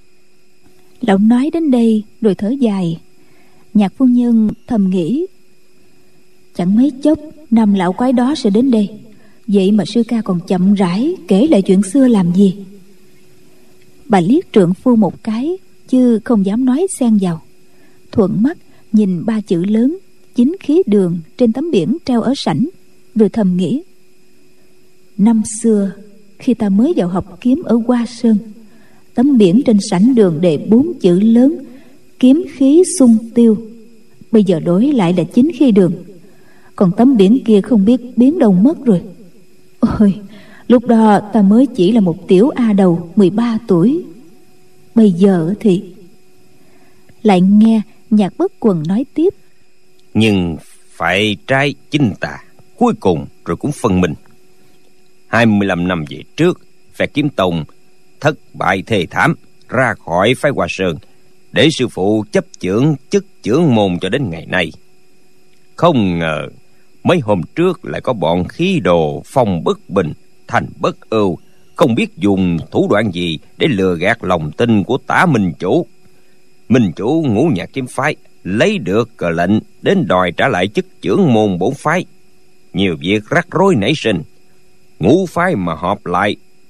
Lão nói đến đây rồi thở dài. Nhạc phu nhân thầm nghĩ: Chẳng mấy chốc năm lão quái đó sẽ đến đây, vậy mà sư ca còn chậm rãi kể lại chuyện xưa làm gì? Bà liếc trượng phu một cái, chứ không dám nói xen vào. Thuận mắt nhìn ba chữ lớn chính khí đường trên tấm biển treo ở sảnh, rồi thầm nghĩ: Năm xưa khi ta mới vào học kiếm ở Hoa Sơn, tấm biển trên sảnh đường đề bốn chữ lớn kiếm khí xung tiêu, bây giờ đổi lại là chính khí đường. Còn tấm biển kia không biết biến đâu mất rồi. Ôi, lúc đó ta mới chỉ là một tiểu a đầu mười ba tuổi. Bây giờ thì... Lại nghe Nhạc Bất Quần nói tiếp: Nhưng phải trái chính tà, cuối cùng rồi cũng phân minh. Hai mươi lăm năm về trước, phe Kiếm Tông thất bại thê thảm, ra khỏi phái Hoa Sơn, để sư phụ chấp chưởng chức chưởng môn cho đến ngày nay. Không ngờ mấy hôm trước lại có bọn khí đồ phong bất bình, thành bất ưu, không biết dùng thủ đoạn gì để lừa gạt lòng tin của Tả Minh Chủ. Minh Chủ Ngũ Nhạc Kiếm Phái lấy được cờ lệnh đến đòi trả lại chức chưởng môn bổn phái. Nhiều việc rắc rối nảy sinh, ngũ phái mà họp lại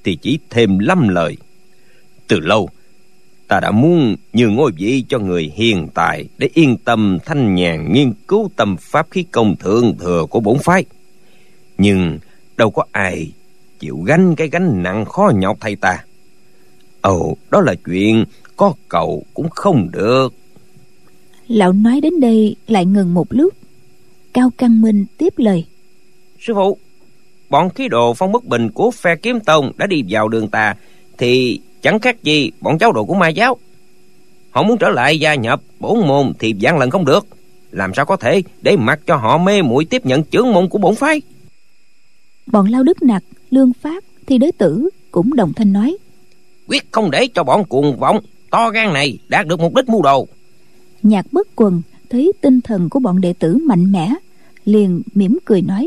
thì chỉ thêm lắm lời. Từ lâu ta đã muốn nhường ngôi vị cho người hiền tài để yên tâm thanh nhàn nghiên cứu tâm pháp khí công thượng thừa của bổn phái. Nhưng đâu có ai chịu gánh cái gánh nặng khó nhọc thay ta. Ồ, đó là chuyện có cầu cũng không được. Lão nói đến đây lại ngừng một lúc. Cao Căn Minh tiếp lời: Sư phụ, bọn khí đồ Phong Bất Bình của phe Kiếm Tông đã đi vào đường tà, thì chẳng khác gì bọn cháu đồ của Ma giáo. Họ muốn trở lại gia nhập bổn môn thì vạn lần không được. Làm sao có thể để mặc cho họ mê muội tiếp nhận chưởng môn của bổn phái? Bọn Lao Đức Nặc, Lương Phát, Thi Đới Tử cũng đồng thanh nói: Quyết không để cho bọn cuồng vọng to gan này đạt được mục đích mưu đồ. Nhạc Bất Quần thấy tinh thần của bọn đệ tử mạnh mẽ, liền mỉm cười nói: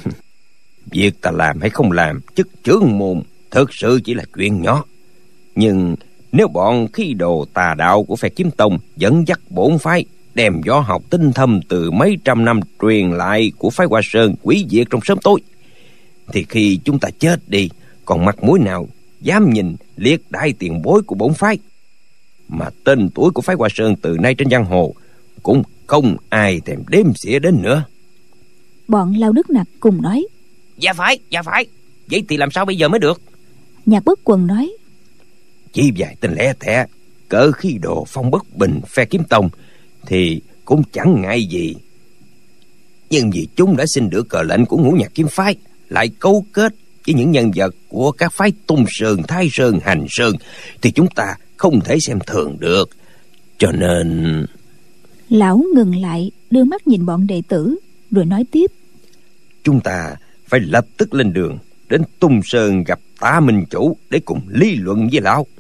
Việc ta làm hay không làm chức chưởng môn thực sự chỉ là chuyện nhỏ. Nhưng nếu bọn khí đồ tà đạo của phe Kiếm Tông dẫn dắt bổn phái đem võ học tinh thâm từ mấy trăm năm truyền lại của phái Hoa Sơn hủy diệt trong sớm tối, thì khi chúng ta chết đi, còn mặt mũi nào dám nhìn liệt đại tiền bối của bổn phái? Mà tên tuổi của phái Hoa Sơn từ nay trên giang hồ cũng không ai thèm đếm xỉa đến nữa. Bọn Lao Đức Nặc cùng nói: Dạ phải, dạ phải. Vậy thì làm sao bây giờ mới được? Nhạc Bất Quần nói: Chỉ vài tên lẻ tẻ cỡ khí đồ Phong Bất Bình phe Kiếm Tông thì cũng chẳng ngại gì. Nhưng vì chúng đã xin được cờ lệnh của Ngũ Nhạc Kiếm phái, lại cấu kết với những nhân vật của các phái Tung Sơn, Thái Sơn, Hành Sơn, thì chúng ta không thể xem thường được. Cho nên... Lão ngừng lại, đưa mắt nhìn bọn đệ tử, rồi nói tiếp: Chúng ta phải lập tức lên đường đến Tung Sơn gặp Tả Minh Chủ để cùng lý luận với lão.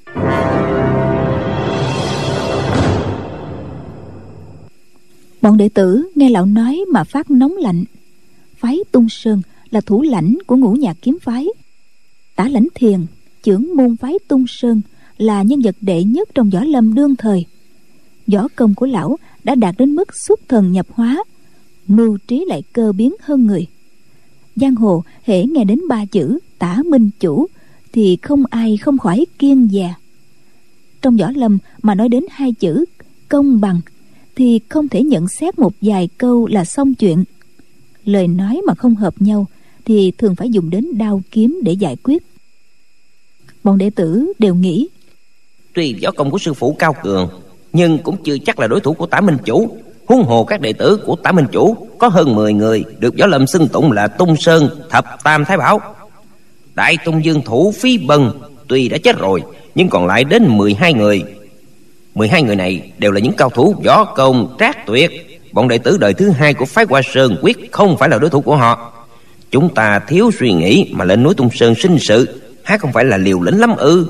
Bọn đệ tử nghe lão nói mà phát nóng lạnh. Phái Tung Sơn là thủ lãnh của Ngũ Nhạc Kiếm phái. Tả Lãnh Thiền, trưởng môn phái Tung Sơn, là nhân vật đệ nhất trong võ lâm đương thời. Võ công của lão đã đạt đến mức xuất thần nhập hóa, mưu trí lại cơ biến hơn người. Giang hồ hễ nghe đến ba chữ Tả Minh Chủ thì không ai không khỏi kiêng dè. Trong võ lâm mà nói đến hai chữ công bằng thì không thể nhận xét một vài câu là xong chuyện. Lời nói mà không hợp nhau thì thường phải dùng đến đao kiếm để giải quyết. Bọn đệ tử đều nghĩ: Tuy võ công của sư phụ cao cường, nhưng cũng chưa chắc là đối thủ của Tả Minh Chủ. Huống hồ các đệ tử của Tả Minh Chủ có hơn mười người được võ lâm xưng tụng là Tung Sơn Thập Tam Thái Bảo. Đại Tung Dương thủ Phí Bân tuy đã chết rồi, nhưng còn lại đến mười hai người. mười hai người này đều là những cao thủ võ công trác tuyệt. Bọn đệ tử đời thứ hai của phái Hoa Sơn quyết không phải là đối thủ của họ. Chúng ta thiếu suy nghĩ mà lên núi Tung Sơn sinh sự, há không phải là liều lĩnh lắm ư?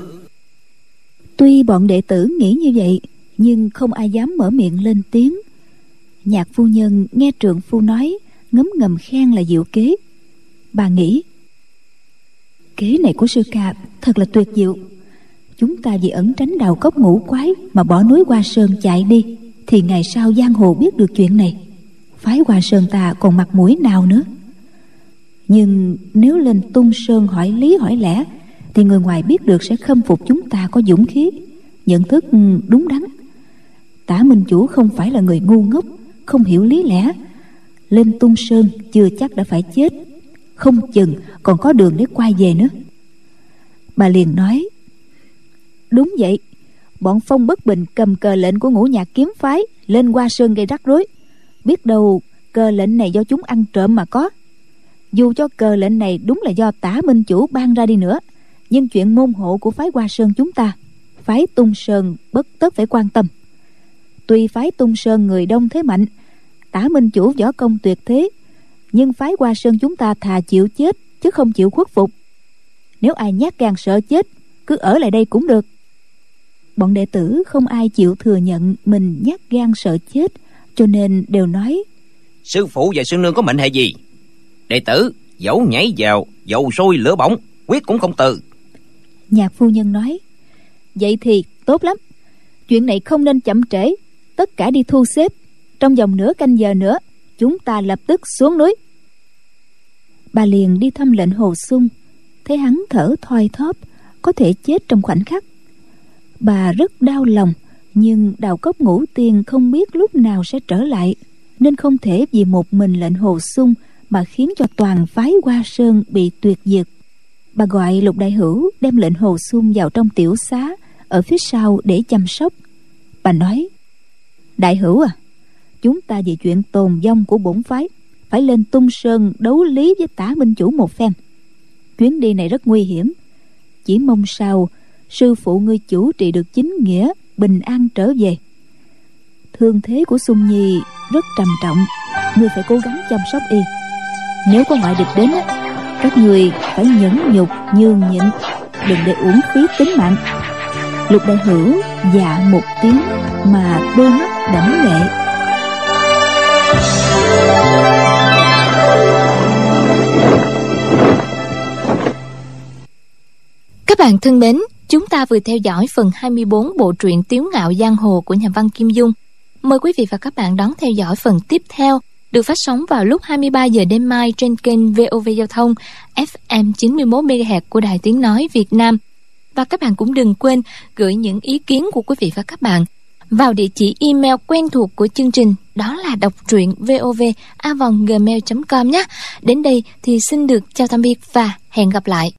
Tuy bọn đệ tử nghĩ như vậy, nhưng không ai dám mở miệng lên tiếng. Nhạc phu nhân nghe trượng phu nói, ngấm ngầm khen là diệu kế. Bà nghĩ: Kế này của sư ca thật là tuyệt diệu. Chúng ta vì ẩn tránh đào cốc ngũ quái mà bỏ núi Hoa Sơn chạy đi, thì ngày sau giang hồ biết được chuyện này, phái Hoa Sơn ta còn mặt mũi nào nữa. Nhưng nếu lên Tung Sơn hỏi lý hỏi lẽ, thì người ngoài biết được sẽ khâm phục chúng ta có dũng khí, nhận thức đúng đắn. Tả Minh Chủ không phải là người ngu ngốc, không hiểu lý lẽ. Lên Tung Sơn chưa chắc đã phải chết, không chừng còn có đường để quay về nữa. Bà liền nói: Đúng vậy, bọn Phong Bất Bình cầm cờ lệnh của Ngũ Nhạc Kiếm phái lên Hoa Sơn gây rắc rối. Biết đâu cờ lệnh này do chúng ăn trộm mà có. Dù cho cờ lệnh này đúng là do Tả Minh Chủ ban ra đi nữa, nhưng chuyện môn hộ của phái Hoa Sơn chúng ta, phái Tung Sơn bất tất phải quan tâm. Tuy phái Tung Sơn người đông thế mạnh, Tả Minh Chủ võ công tuyệt thế, nhưng phái Hoa Sơn chúng ta thà chịu chết chứ không chịu khuất phục. Nếu ai nhát gan sợ chết, cứ ở lại đây cũng được. Bọn đệ tử không ai chịu thừa nhận mình nhát gan sợ chết, cho nên đều nói: Sư phụ và sư nương có mệnh hệ gì? Đệ tử dẫu nhảy vào dầu sôi lửa bỏng, quyết cũng không từ. Nhạc phu nhân nói: Vậy thì tốt lắm. Chuyện này không nên chậm trễ, tất cả đi thu xếp. Trong vòng nửa canh giờ nữa, chúng ta lập tức xuống núi. Bà liền đi thăm lệnh Hồ Xung, thấy hắn thở thoi thóp, có thể chết trong khoảnh khắc. Bà rất đau lòng, nhưng Đào Cốc Ngũ Tiên không biết lúc nào sẽ trở lại, nên không thể vì một mình lệnh Hồ Xung mà khiến cho toàn phái Hoa Sơn bị tuyệt diệt. Bà gọi Lục Đại Hữu đem lệnh Hồ Xung vào trong tiểu xá ở phía sau để chăm sóc. Bà nói: Đại Hữu à, chúng ta vì chuyện tồn vong của bổn phái phải lên Tung Sơn đấu lý với Tả Minh Chủ một phen. Chuyến đi này rất nguy hiểm, chỉ mong sao sư phụ ngươi chủ trì được chính nghĩa, bình an trở về. Thương thế của Xung Nhi rất trầm trọng, ngươi phải cố gắng chăm sóc y. Nếu có ngoại địch đến, các người phải nhẫn nhục nhường nhịn, đừng để uổng phí tính mạng. Lục Đại Hữu dạ một tiếng mà đôi mắt đẫm lệ. Các bạn thân mến, chúng ta vừa theo dõi phần hai mươi bốn bộ truyện Tiếu Ngạo Giang Hồ của nhà văn Kim Dung. Mời quý vị và các bạn đón theo dõi phần tiếp theo, được phát sóng vào lúc hai mươi ba giờ đêm mai trên kênh vê o vê Giao thông ép em chín mươi mốt mê ga héc của Đài Tiếng Nói Việt Nam. Và các bạn cũng đừng quên gửi những ý kiến của quý vị và các bạn vào địa chỉ email quen thuộc của chương trình, đó là đọc truyện vov a vòng gmail chấm com nhé. Đến đây thì xin được chào tạm biệt và hẹn gặp lại.